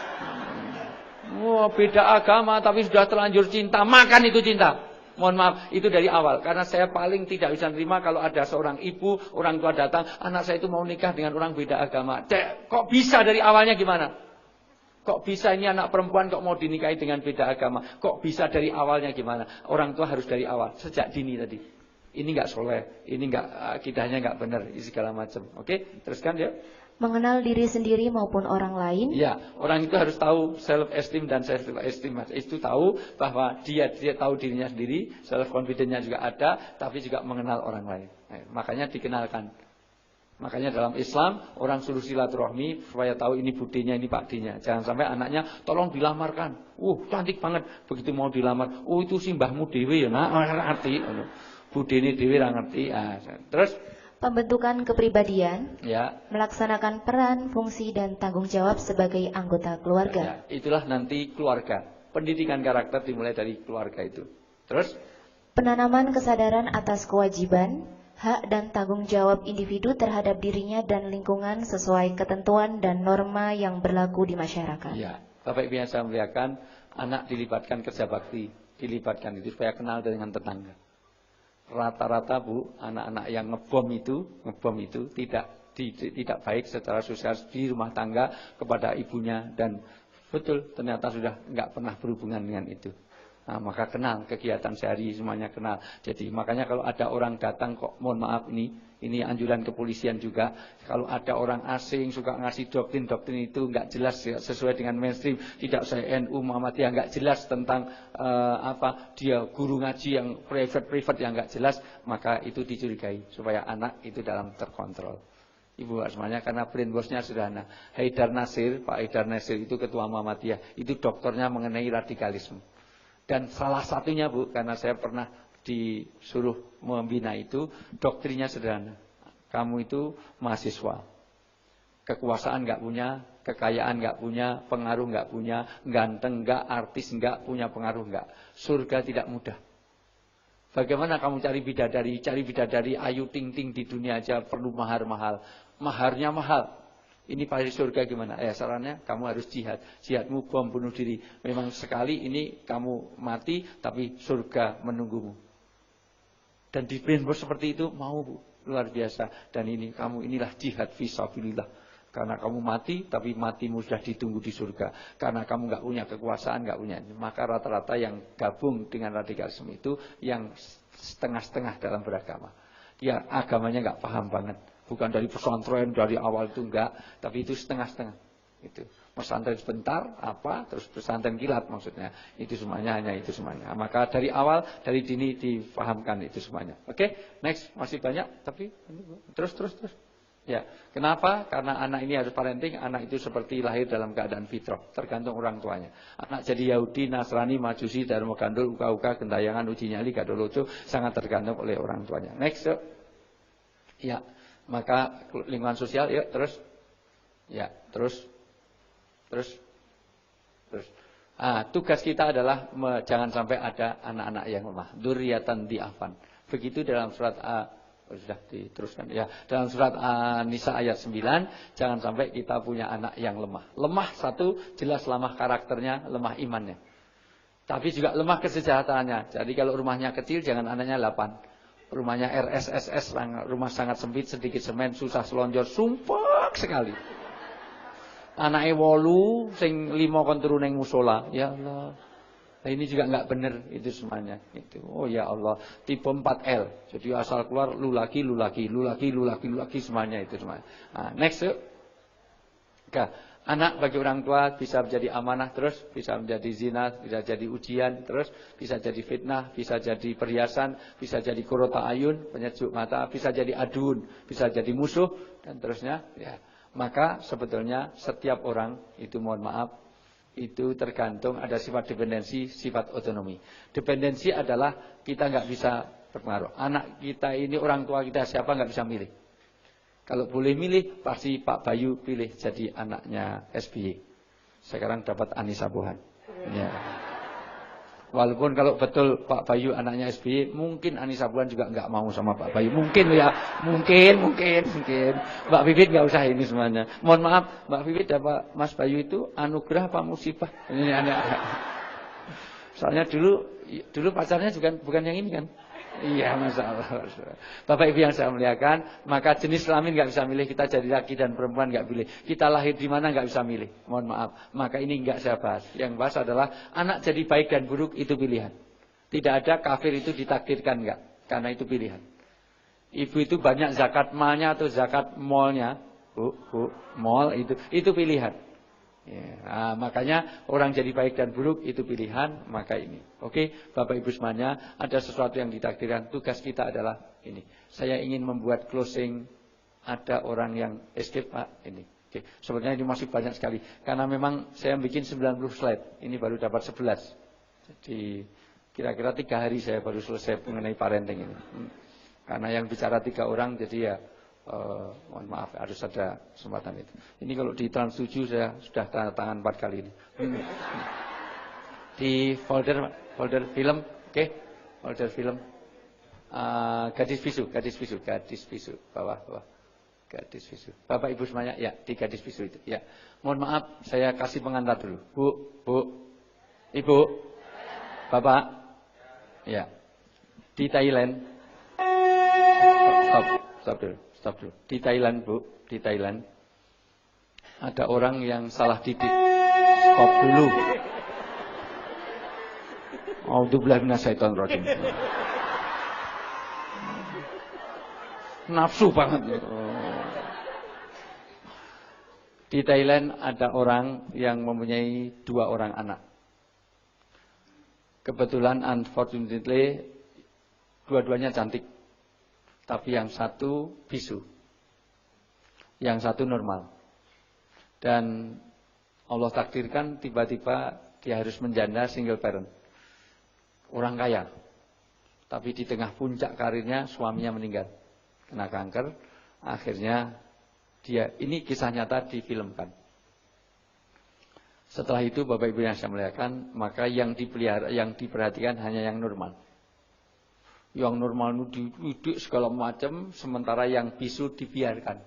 Wah beda agama tapi sudah terlanjur cinta, makan itu cinta. Mohon maaf, itu dari awal. Karena saya paling tidak bisa terima kalau ada seorang ibu, orang tua datang, anak saya itu mau nikah dengan orang beda agama. Kok bisa dari awalnya gimana? Kok bisa ini anak perempuan kok mau dinikahi dengan beda agama? Kok bisa dari awalnya gimana? Orang tua harus dari awal, sejak dini tadi. Ini nggak soleh, ini nggak akidahnya nggak benar, segala macam. Oke, teruskan ya. Mengenal diri sendiri maupun orang lain. Ya, orang itu harus tahu self esteem dan self esteem. Itu tahu bahwa dia tahu dirinya sendiri, self confidence-nya juga ada, tapi juga mengenal orang lain. Makanya dikenalkan. Makanya dalam Islam orang suruh silaturahmi supaya tahu ini budinya, ini pakdinya. Jangan sampai anaknya tolong dilamarkan. Cantik banget. Begitu mau dilamar, itu si mbahmu dewe ya nak, ngerti. Budine dewe ra ngerti. Terus Pembentukan kepribadian, ya, melaksanakan peran, fungsi, dan tanggung jawab sebagai anggota keluarga. Ya, itulah nanti keluarga. Pendidikan karakter dimulai dari keluarga itu. Terus penanaman kesadaran atas kewajiban, hak, dan tanggung jawab individu terhadap dirinya dan lingkungan sesuai ketentuan dan norma yang berlaku di masyarakat. Ya, Bapak Ibu yang saya muliakan, anak dilibatkan kerja bakti, dilibatkan itu supaya kenal dengan tetangga. Rata-rata Bu, anak-anak yang ngebom itu tidak baik secara sosial di rumah tangga kepada ibunya, dan betul ternyata sudah nggak pernah berhubungan dengan itu. Nah, maka kenal kegiatan sehari semuanya kenal. Jadi makanya kalau ada orang datang kok, mohon maaf ini anjuran kepolisian juga. Kalau ada orang asing suka ngasih doktrin itu nggak jelas sesuai dengan mainstream, tidak saya NU Muhammadiyah, nggak jelas tentang dia guru ngaji yang private yang nggak jelas, maka itu dicurigai supaya anak itu dalam terkontrol. Ibu semuanya, karena brainwash-nya sederhana. Pak Haidar Nasir itu ketua Muhammadiyah, itu doktornya mengenai radikalisme. Dan salah satunya Bu, karena saya pernah disuruh membina itu, doktrinnya sederhana. Kamu itu mahasiswa, kekuasaan nggak punya, kekayaan nggak punya, pengaruh nggak punya, ganteng nggak, artis nggak, punya pengaruh nggak. Surga tidak mudah. Bagaimana kamu cari bidadari ayu ting ting di dunia aja perlu mahar mahal, maharnya mahal. Ini pasti surga gimana? Sarannya kamu harus jihad. Jihadmu bom bunuh diri. Memang sekali ini kamu mati, tapi surga menunggumu. Dan di brainwash seperti itu mau Bu, luar biasa. Dan inilah jihad fisabilillah. Karena kamu mati, tapi matimu sudah ditunggu di surga. Karena kamu nggak punya kekuasaan, nggak punya. Maka rata-rata yang gabung dengan radikalisme itu yang setengah-setengah dalam beragama. Dia agamanya nggak paham banget. Bukan dari pesantren dari awal itu enggak, tapi itu setengah-setengah. Itu pesantren sebentar, terus pesantren kilat maksudnya. Itu semuanya hanya itu semuanya. Maka dari awal, dari dini dipahamkan itu semuanya. Oke, next, masih banyak, tapi terus. Ya, kenapa? Karena anak ini harus parenting. Anak itu seperti lahir dalam keadaan fitrah, tergantung orang tuanya. Anak jadi Yahudi, Nasrani, Majusi, Dharma Gandul, Uka-uka, Gentayangan, Uji Nyali, Gadoloco, sangat tergantung oleh orang tuanya. Next, yuk. Ya. Maka lingkungan sosial, terus. Tugas kita adalah jangan sampai ada anak-anak yang lemah. Dzurriatan di'afan. Begitu dalam surat sudah diteruskan ya. Dalam surat An-Nisa ayat 9, jangan sampai kita punya anak yang lemah. Lemah satu, jelas lemah karakternya, lemah imannya. Tapi juga lemah kesejahteraannya. Jadi kalau rumahnya kecil, jangan anaknya 8. Rumahnya RSSS, rumah sangat sempit, sedikit semen, susah selonjor, sumpek sekali. Anake 8, sing 5 kon turu ning musala. Ya Allah. Nah, ini juga enggak benar itu semuanya. Itu. Oh ya Allah, tipe 4L. Jadi asal keluar lu laki semuanya itu semuanya. Next yuk. Oke. Anak bagi orang tua bisa menjadi amanah, terus bisa menjadi zina, bisa jadi ujian, terus bisa jadi fitnah, bisa jadi perhiasan, bisa jadi qurrata ayun, penyejuk mata, bisa jadi adun, bisa jadi musuh, dan terusnya. Ya. Maka sebetulnya setiap orang itu, mohon maaf, itu tergantung ada sifat dependensi, sifat otonomi. Dependensi adalah kita nggak bisa berpengaruh. Anak kita ini, orang tua kita siapa nggak bisa milih. Kalau boleh milih, pasti Pak Bayu pilih jadi anaknya SBY. Sekarang dapat Anissa Pohan. Ya. Walaupun kalau betul Pak Bayu anaknya SBY, mungkin Anissa Pohan juga nggak mau sama Pak Bayu. Mungkin ya, mungkin. Mbak Bibit nggak usah ini semuanya. Mohon maaf, Mbak Bibit dapat Mas Bayu itu anugerah apa musibah? Ini anak. Soalnya dulu pacarnya juga bukan yang ini kan? Iya, masalah. Bapak Ibu yang saya muliakan, maka jenis kelamin nggak bisa milih, kita jadi laki dan perempuan nggak pilih. Kita lahir di mana nggak bisa milih. Mohon maaf. Maka ini nggak saya bahas. Yang bahas adalah anak jadi baik dan buruk itu pilihan. Tidak ada kafir itu ditakdirkan nggak, karena itu pilihan. Ibu itu banyak zakat malnya atau zakat molnya, mall itu pilihan. Ya, makanya orang jadi baik dan buruk itu pilihan, maka ini. Oke, Bapak Ibu semuanya, ada sesuatu yang ditakdirkan. Tugas kita adalah ini. Saya ingin membuat closing. Ada orang yang escape, Pak, ini. Oke, sebenarnya ini masih banyak sekali. Karena memang saya bikin 90 slide. Ini baru dapat 11. Jadi kira-kira 3 hari saya baru selesai mengenai parenting ini. Karena yang bicara 3 orang, jadi ya mohon maaf, harus ada kesempatan itu. Ini kalau di Trans 7 saya sudah tanda tangan 4 kali ini. Di folder film, oke? Folder film. Gadis bisu, bawah. Gadis bisu. Bapak Ibu semuanya, ya, di gadis bisu itu. Ya. Mohon maaf, saya kasih pengantar dulu. Bu, Ibu, Bapak, ya. Di Thailand. Stop dulu. Di Thailand, Bu, di Thailand ada orang yang salah didik. Stop dulu. A'udzubillahi minasyaitonir rajim. Nafsu banget. Di Thailand ada orang yang mempunyai 2 orang anak. Kebetulan unfortunately dua-duanya cantik. Tapi yang satu bisu, yang satu normal. Dan Allah takdirkan tiba-tiba dia harus menjanda single parent. Orang kaya. Tapi di tengah puncak karirnya suaminya meninggal. Kena kanker. Akhirnya ini kisah nyata difilmkan. Setelah itu Bapak Ibu yang saya muliakan, maka yang dipelihara, yang diperhatikan hanya yang normal. Yang normal itu dididik segala macam, sementara yang bisu dibiarkan.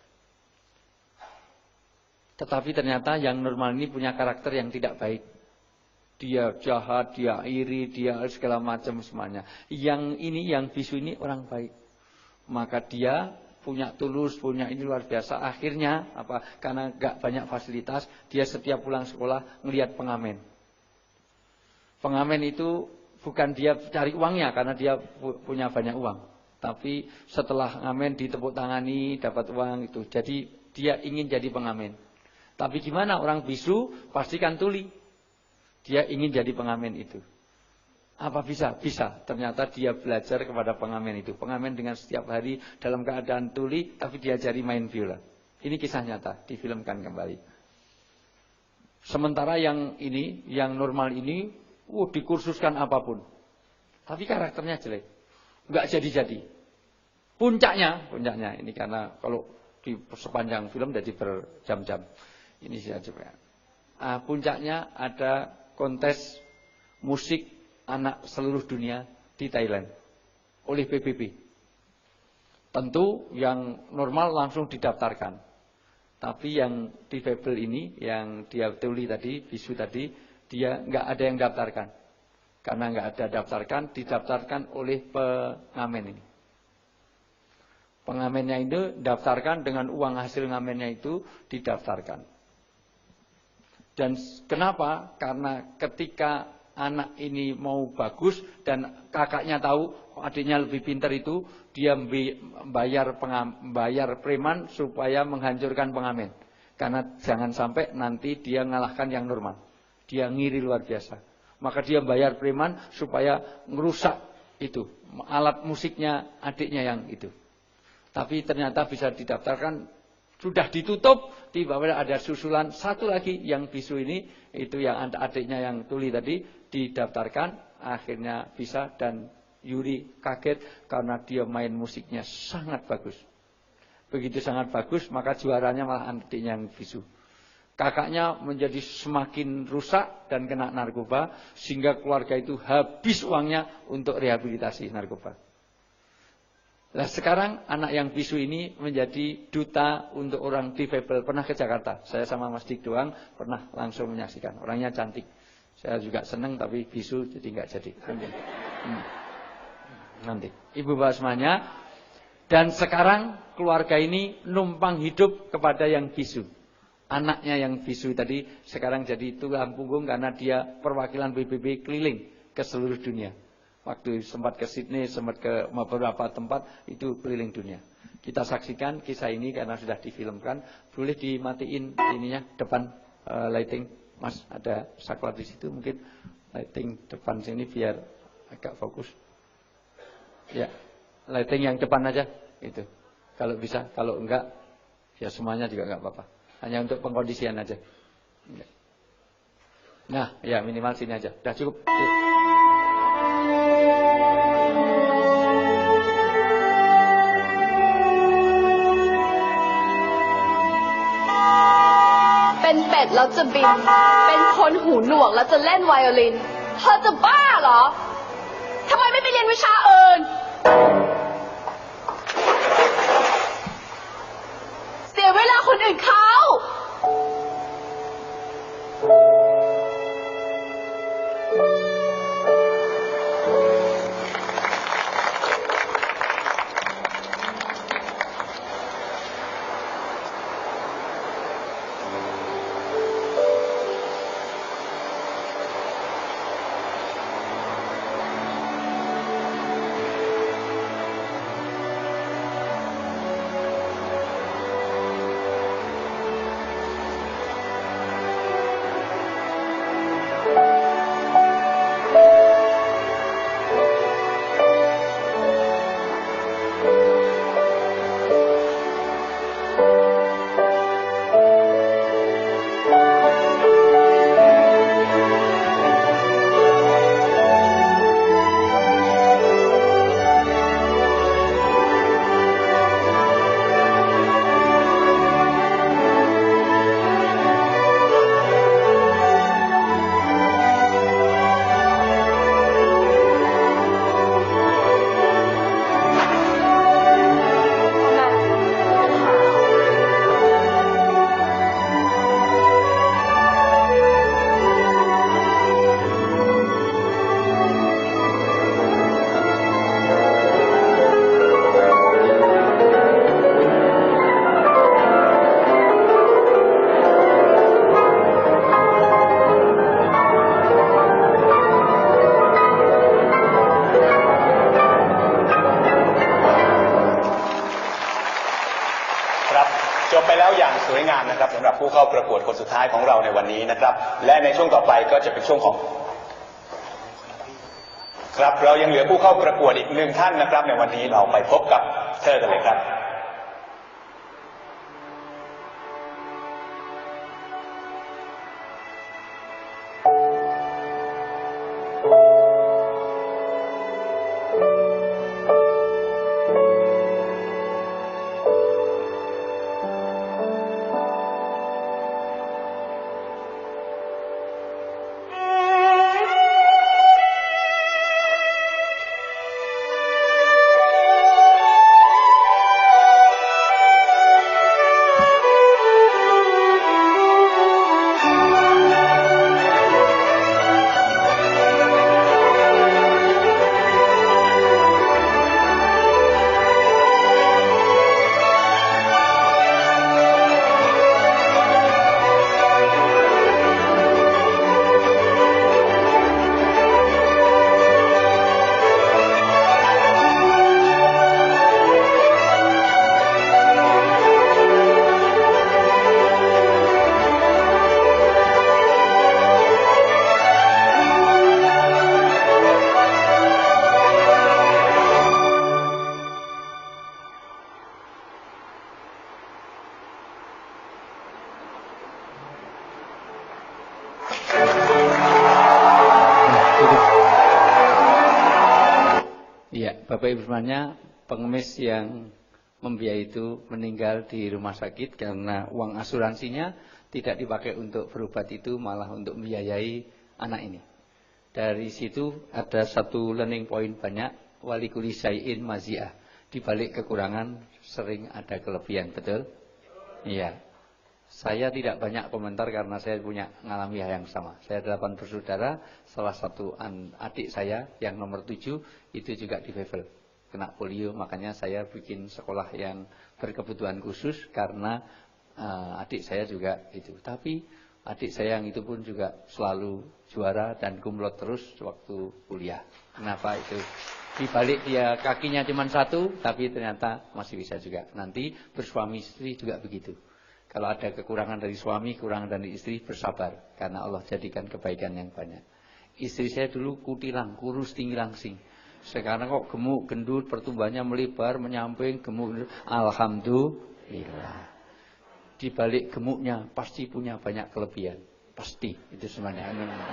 Tetapi ternyata yang normal ini punya karakter yang tidak baik. Dia jahat, dia iri, dia segala macam semuanya. Yang ini, yang bisu ini orang baik. Maka dia punya tulus, punya ini luar biasa. Akhirnya karena gak banyak fasilitas, dia setiap pulang sekolah ngelihat pengamen. Pengamen itu bukan dia cari uangnya karena dia punya banyak uang. Tapi setelah ngamen ditepuk tangani, dapat uang itu. Jadi dia ingin jadi pengamen. Tapi gimana orang bisu pastikan tuli. Dia ingin jadi pengamen itu. Apa bisa? Bisa. Ternyata dia belajar kepada pengamen itu. Pengamen dengan setiap hari dalam keadaan tuli, tapi diajari main biola. Ini kisah nyata, difilmkan kembali. Sementara yang ini, yang normal ini, dikursuskan apapun. Tapi karakternya jelek. Enggak jadi-jadi. Puncaknya ini karena kalau di sepanjang film jadi berjam-jam. Ini saya coba. Puncaknya ada kontes musik anak seluruh dunia di Thailand oleh PBB. Tentu yang normal langsung didaftarkan. Tapi yang difabel ini, yang dia tuli tadi, bisu tadi, dia nggak ada yang daftarkan. Karena nggak ada daftarkan, didaftarkan oleh pengamen ini. Pengamennya itu daftarkan dengan uang hasil ngamennya itu didaftarkan. Dan kenapa? Karena ketika anak ini mau bagus dan kakaknya tahu adiknya lebih pintar itu, dia bayar preman supaya menghancurkan pengamen. Karena jangan sampai nanti dia ngalahkan yang normal. Dia ngiri luar biasa. Maka dia bayar preman supaya ngerusak itu. Alat musiknya adiknya yang itu. Tapi ternyata bisa didaftarkan. Sudah ditutup. Tiba-tiba ada susulan satu lagi yang bisu ini. Itu yang adiknya yang tuli tadi. Didaftarkan. Akhirnya bisa dan Yuri kaget karena dia main musiknya sangat bagus. Begitu sangat bagus, maka juaranya malah adiknya yang bisu. Kakaknya menjadi semakin rusak dan kena narkoba, sehingga keluarga itu habis uangnya untuk rehabilitasi narkoba. Nah sekarang anak yang bisu ini menjadi duta untuk orang difabel. Pernah ke Jakarta, saya sama Mas Dik doang pernah langsung menyaksikan. Orangnya cantik. Saya juga seneng tapi bisu jadi nggak jadi. Nanti ibu bawa semuanya. Dan sekarang keluarga ini numpang hidup kepada yang bisu. Anaknya yang bisu tadi sekarang jadi tulang punggung karena dia perwakilan PBB keliling ke seluruh dunia. Waktu sempat ke Sydney, sempat ke beberapa tempat, itu keliling dunia. Kita saksikan kisah ini karena sudah difilmkan. Boleh dimatiin ininya depan lighting, Mas, ada saklar di situ mungkin lighting depan sini biar agak fokus. Ya, lighting yang depan aja itu. Kalau bisa, kalau enggak ya semuanya juga enggak apa-apa. Hanya untuk pengkondisian aja. Nah, ya minimal sini aja. Udah cukup. เป็นเป็ดแล้วจะบิน เป็นคนหูหนวกแล้วจะเล่นไวโอลิน เธอจะบ้าเหรอ ทำไมไม่ไปเรียนวิชาอื่น เสียเวลาคนอื่นเขาสวยงามนะครับสำหรับผู้เข้าประกวดคนสุดท้ายของเราในวันนี้นะครับและในช่วงต่อไปก็จะเป็นช่วงของครับเรายังเหลือผู้เข้าประกวดอีกหนึ่งท่านนะครับในวันนี้เราไปพบกับเธอกันเลยครับ Bapak Ibu semuanya, pengemis yang membiayai itu meninggal di rumah sakit karena uang asuransinya tidak dipakai untuk berobat itu, malah untuk membiayai anak ini. Dari situ ada satu learning point banyak, walikuli syai'in mazi'ah. Di balik kekurangan sering ada kelebihan, betul? Iya. Saya tidak banyak komentar karena saya punya ngalami hal yang sama. Saya 8 bersaudara, salah satu adik saya yang nomor 7 itu juga di Bevel, kena polio, makanya saya bikin sekolah yang berkebutuhan khusus karena adik saya juga itu. Tapi adik saya yang itu pun juga selalu juara dan kumlot terus waktu kuliah. Kenapa itu? Di balik dia kakinya cuma 1, tapi ternyata masih bisa juga. Nanti bersuami istri juga begitu. Kalau ada kekurangan dari suami, kekurangan dari istri, bersabar. Karena Allah jadikan kebaikan yang banyak. Istri saya dulu kutilang, kurus, tinggi langsing. Sekarang kok gemuk, gendut, pertumbuhannya melebar, menyamping, gemuk. Alhamdulillah. Di balik gemuknya pasti punya banyak kelebihan. Pasti, itu semuanya.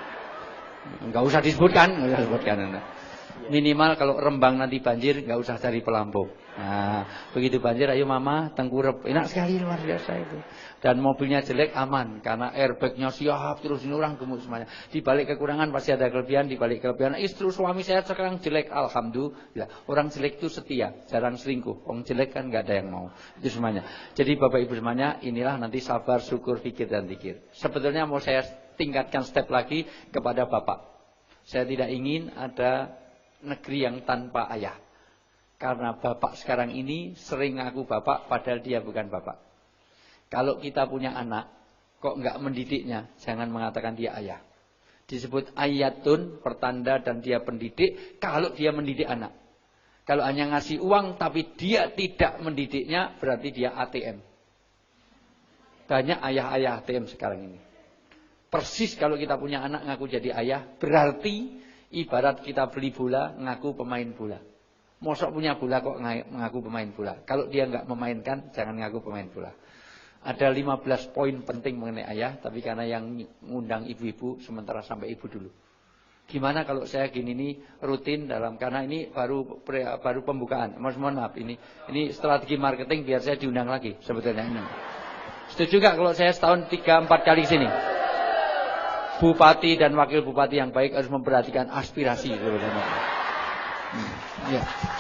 Enggak usah disebutkan, enggak usah disebutkan. Minimal kalau Rembang nanti banjir, enggak usah cari pelampung. Nah, begitu banjir, ayo mama, tengkurep. Enak sekali, luar biasa itu. Dan mobilnya jelek, aman. Karena airbagnya siap, terus ini orang gemuk semuanya. Di balik kekurangan pasti ada kelebihan, di balik kelebihan. Istri suami saya sekarang jelek, alhamdulillah. Orang jelek itu setia, jarang selingkuh. Orang jelek kan enggak ada yang mau. Itu semuanya. Jadi Bapak Ibu semuanya, inilah nanti sabar, syukur, fikir, dan zikir. Sebetulnya mau saya tingkatkan step lagi kepada Bapak. Saya tidak ingin ada negeri yang tanpa ayah. Karena bapak sekarang ini sering ngaku bapak padahal dia bukan bapak. Kalau kita punya anak kok enggak mendidiknya, jangan mengatakan dia ayah. Disebut ayatun, pertanda dan dia pendidik kalau dia mendidik anak. Kalau hanya ngasih uang tapi dia tidak mendidiknya, berarti dia ATM. Banyak ayah-ayah ATM sekarang ini. Persis kalau kita punya anak ngaku jadi ayah, berarti ibarat kita beli bola, ngaku pemain bola. Mosok punya bola kok ngaku pemain bola. Kalau dia nggak memainkan, jangan ngaku pemain bola. Ada 15 poin penting mengenai ayah, tapi karena yang ngundang ibu-ibu, sementara sampai ibu dulu. Gimana kalau saya gini nih rutin dalam, karena ini baru pembukaan. Mohon maaf, ini strategi marketing biar saya diundang lagi sebetulnya. Setuju nggak kalau saya setahun 3-4 kali sini? Bupati dan wakil bupati yang baik harus memperhatikan aspirasi sebetulnya. Ya.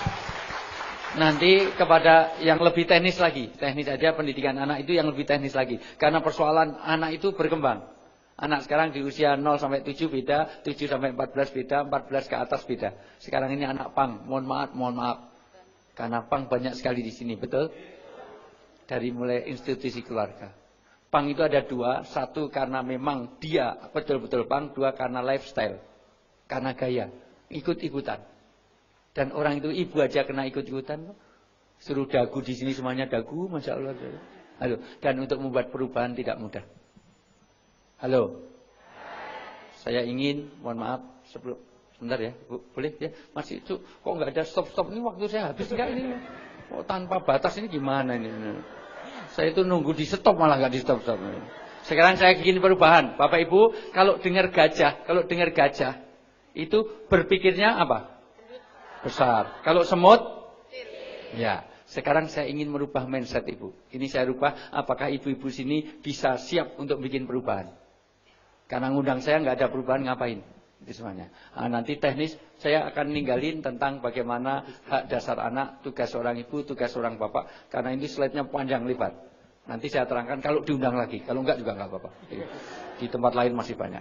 Nanti kepada yang lebih teknis lagi, teknis aja pendidikan anak itu yang lebih teknis lagi. Karena persoalan anak itu berkembang. Anak sekarang di usia 0 sampai 7 beda, 7 sampai 14 beda, 14 ke atas beda. Sekarang ini anak pang, mohon maaf. Karena pang banyak sekali di sini, betul? Dari mulai institusi keluarga. Pang itu ada 2, 1 karena memang dia betul-betul pang, 2 karena lifestyle, karena gaya, ikut-ikutan. Dan orang itu ibu aja kena ikut-ikutan, suruh dagu di sini semuanya dagu, masya Allah. Halo, dan untuk membuat perubahan tidak mudah. Halo, saya ingin, mohon maaf, sebentar ya, Bu, boleh ya, masih kok nggak ada stop ini waktu saya habis enggak ini, tanpa batas ini gimana ini? Saya itu nunggu di stop malah nggak di stop. Sekarang saya ingin perubahan. Bapak Ibu, kalau dengar gajah itu berpikirnya apa? Besar. Kalau semut? Ya. Sekarang saya ingin merubah mindset Ibu. Ini saya rubah. Apakah ibu-ibu sini bisa siap untuk bikin perubahan? Karena ngundang saya nggak ada perubahan, ngapain? Itu semuanya. Nah, nanti teknis saya akan ninggalin tentang bagaimana hak dasar anak, tugas seorang ibu, tugas seorang bapak. Karena ini slide-nya panjang lebar. Nanti saya terangkan kalau diundang lagi. Kalau enggak juga enggak apa-apa. Di tempat lain masih banyak.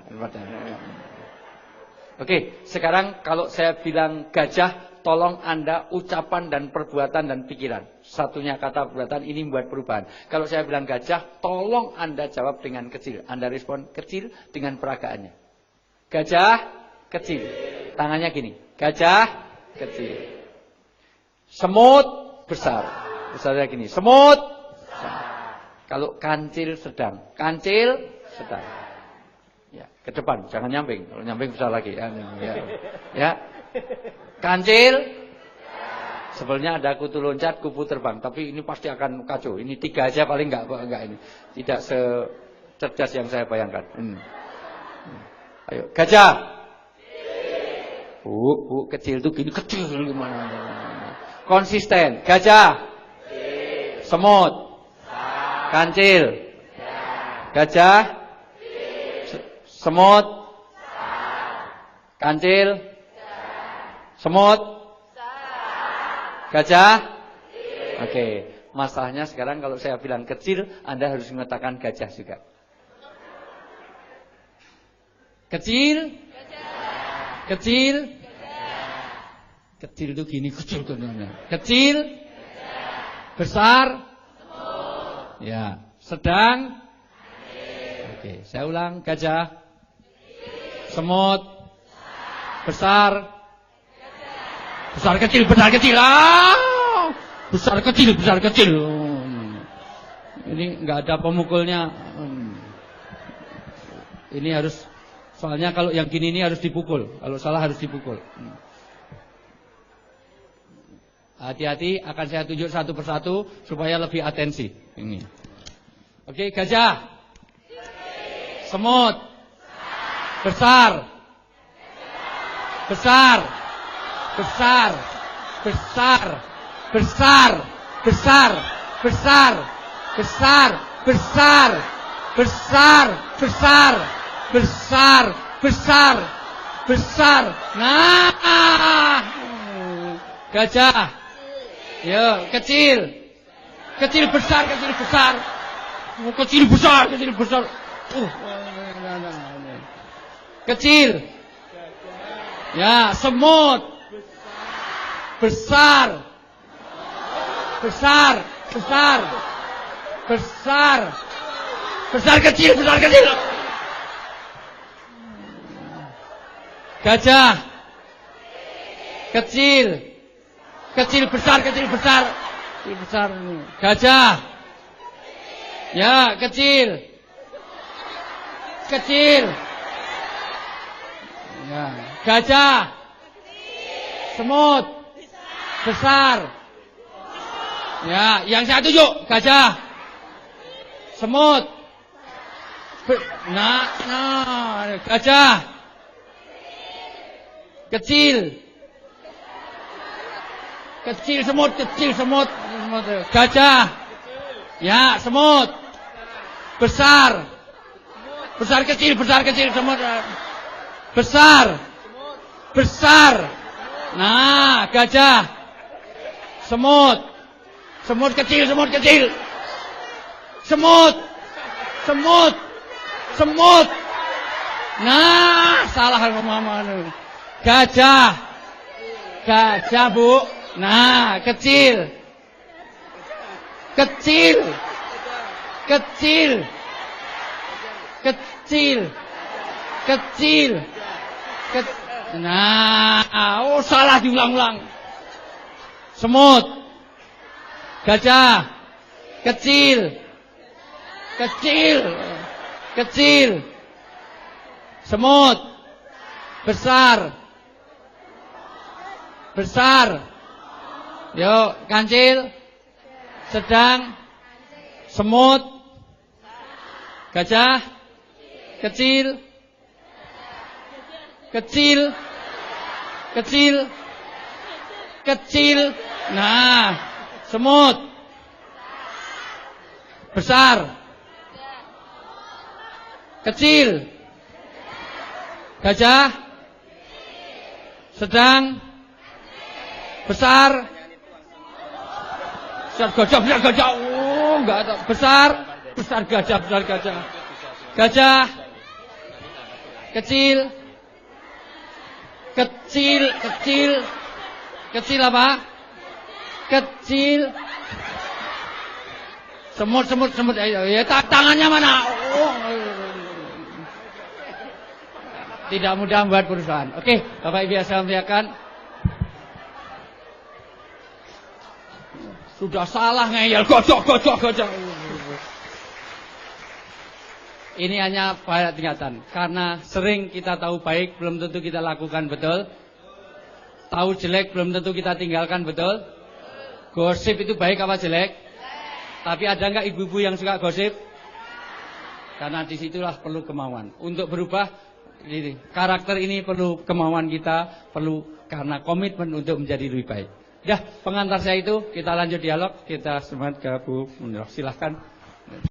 Oke, sekarang kalau saya bilang gajah, tolong Anda ucapan dan perbuatan dan pikiran. Satunya kata perbuatan ini membuat perubahan. Kalau saya bilang gajah, tolong Anda jawab dengan kecil. Anda respon kecil dengan peragaannya. Gajah kecil. Tangannya gini. Gajah kecil. Semut besar. Besarnya gini. Semut besar. Kalau kancil sedang. Kancil sedang. Ya, ke depan, jangan nyamping. Kalau nyamping besar lagi. Ya. Kancil. Sebenarnya ada kutu loncat, kupu terbang. Tapi ini pasti akan kacau. Ini 3 aja paling enggak ini. Tidak secerdas yang saya bayangkan. Ayo, gajah. Bu, kecil tuh gini, kecil gimana? Konsisten. Gajah. Semut. Kancil. Gajah. Semut. Kancil. Semut. Gajah. Oke. Masalahnya sekarang kalau saya bilang kecil, Anda harus mengatakan gajah juga. Kecil. Kecil. Kecil itu gini, kecil. Kecil. Besar. Ya. Sedang. Oke, saya ulang. Gajah. Semut. Besar. Besar kecil, besar kecil. Besar kecil, besar kecil. Ini nggak ada pemukulnya. Ini harus, soalnya kalau yang gini ini harus dipukul. Kalau salah harus dipukul. Hati-hati, akan saya tunjuk satu persatu supaya lebih atensi. Ini. Oke, gajah. Semut. Besar. Besar. Besar. Besar. Besar. Besar. Besar. Besar. Besar. Besar. Besar. Besar. Besar. Besar. Nah. Gajah. Yo, kecil. Kecil besar, kecil besar. Kecil besar, kecil besar. Kecil. Ya, semut. Besar. Besar, besar. Besar. Besar kecil, besar kecil. Gajah. Kecil. Kecil besar, kecil besar. Kecil besar. Gajah. Ya, kecil. Kecil. Ya, gajah. Semut. Besar. Ya, yang saya tunjuk gajah. Semut. Nah, gajah. Kecil. Kecil semut, kecil semut. Gajah. Ya, semut. Besar. Besar kecil semut. Besar. Besar. Nah, gajah. Semut. Semut kecil. Semut. Semut. Semut. Nah, salah mama. Gajah. Gajah, Bu. Nah, kecil. Kecil. Kecil. Kecil. Kecil. Nah, oh salah diulang-ulang. Semut. Gajah. Kecil. Kecil. Kecil. Semut. Besar. Besar. Yo, kancil. Sedang. Semut. Gajah. Kecil. Kecil. Kecil. Kecil. Nah, semut. Besar. Kecil. Gajah. Sedang. Besar. Besar gajah. Oh, enggak ada. Besar gajah. Gajah. Kecil. Kecil apa? Kecil. Semut. Ya, tangannya mana? Oh. Tidak mudah membuat perusahaan. Oke, Bapak Ibu saya muliakan. Sudah salah ngeyel, gojok. Ini hanya pada tingkatan. Karena sering kita tahu baik, belum tentu kita lakukan, betul? Tahu jelek, belum tentu kita tinggalkan, betul? Gosip itu baik apa jelek? Tapi ada nggak ibu-ibu yang suka gosip? Karena disitulah perlu kemauan. Untuk berubah, ini, karakter ini perlu kemauan kita, perlu karena komitmen untuk menjadi lebih baik. Ya, pengantar saya itu, kita lanjut dialog, kita semangat ke Bu Munirah. Silahkan.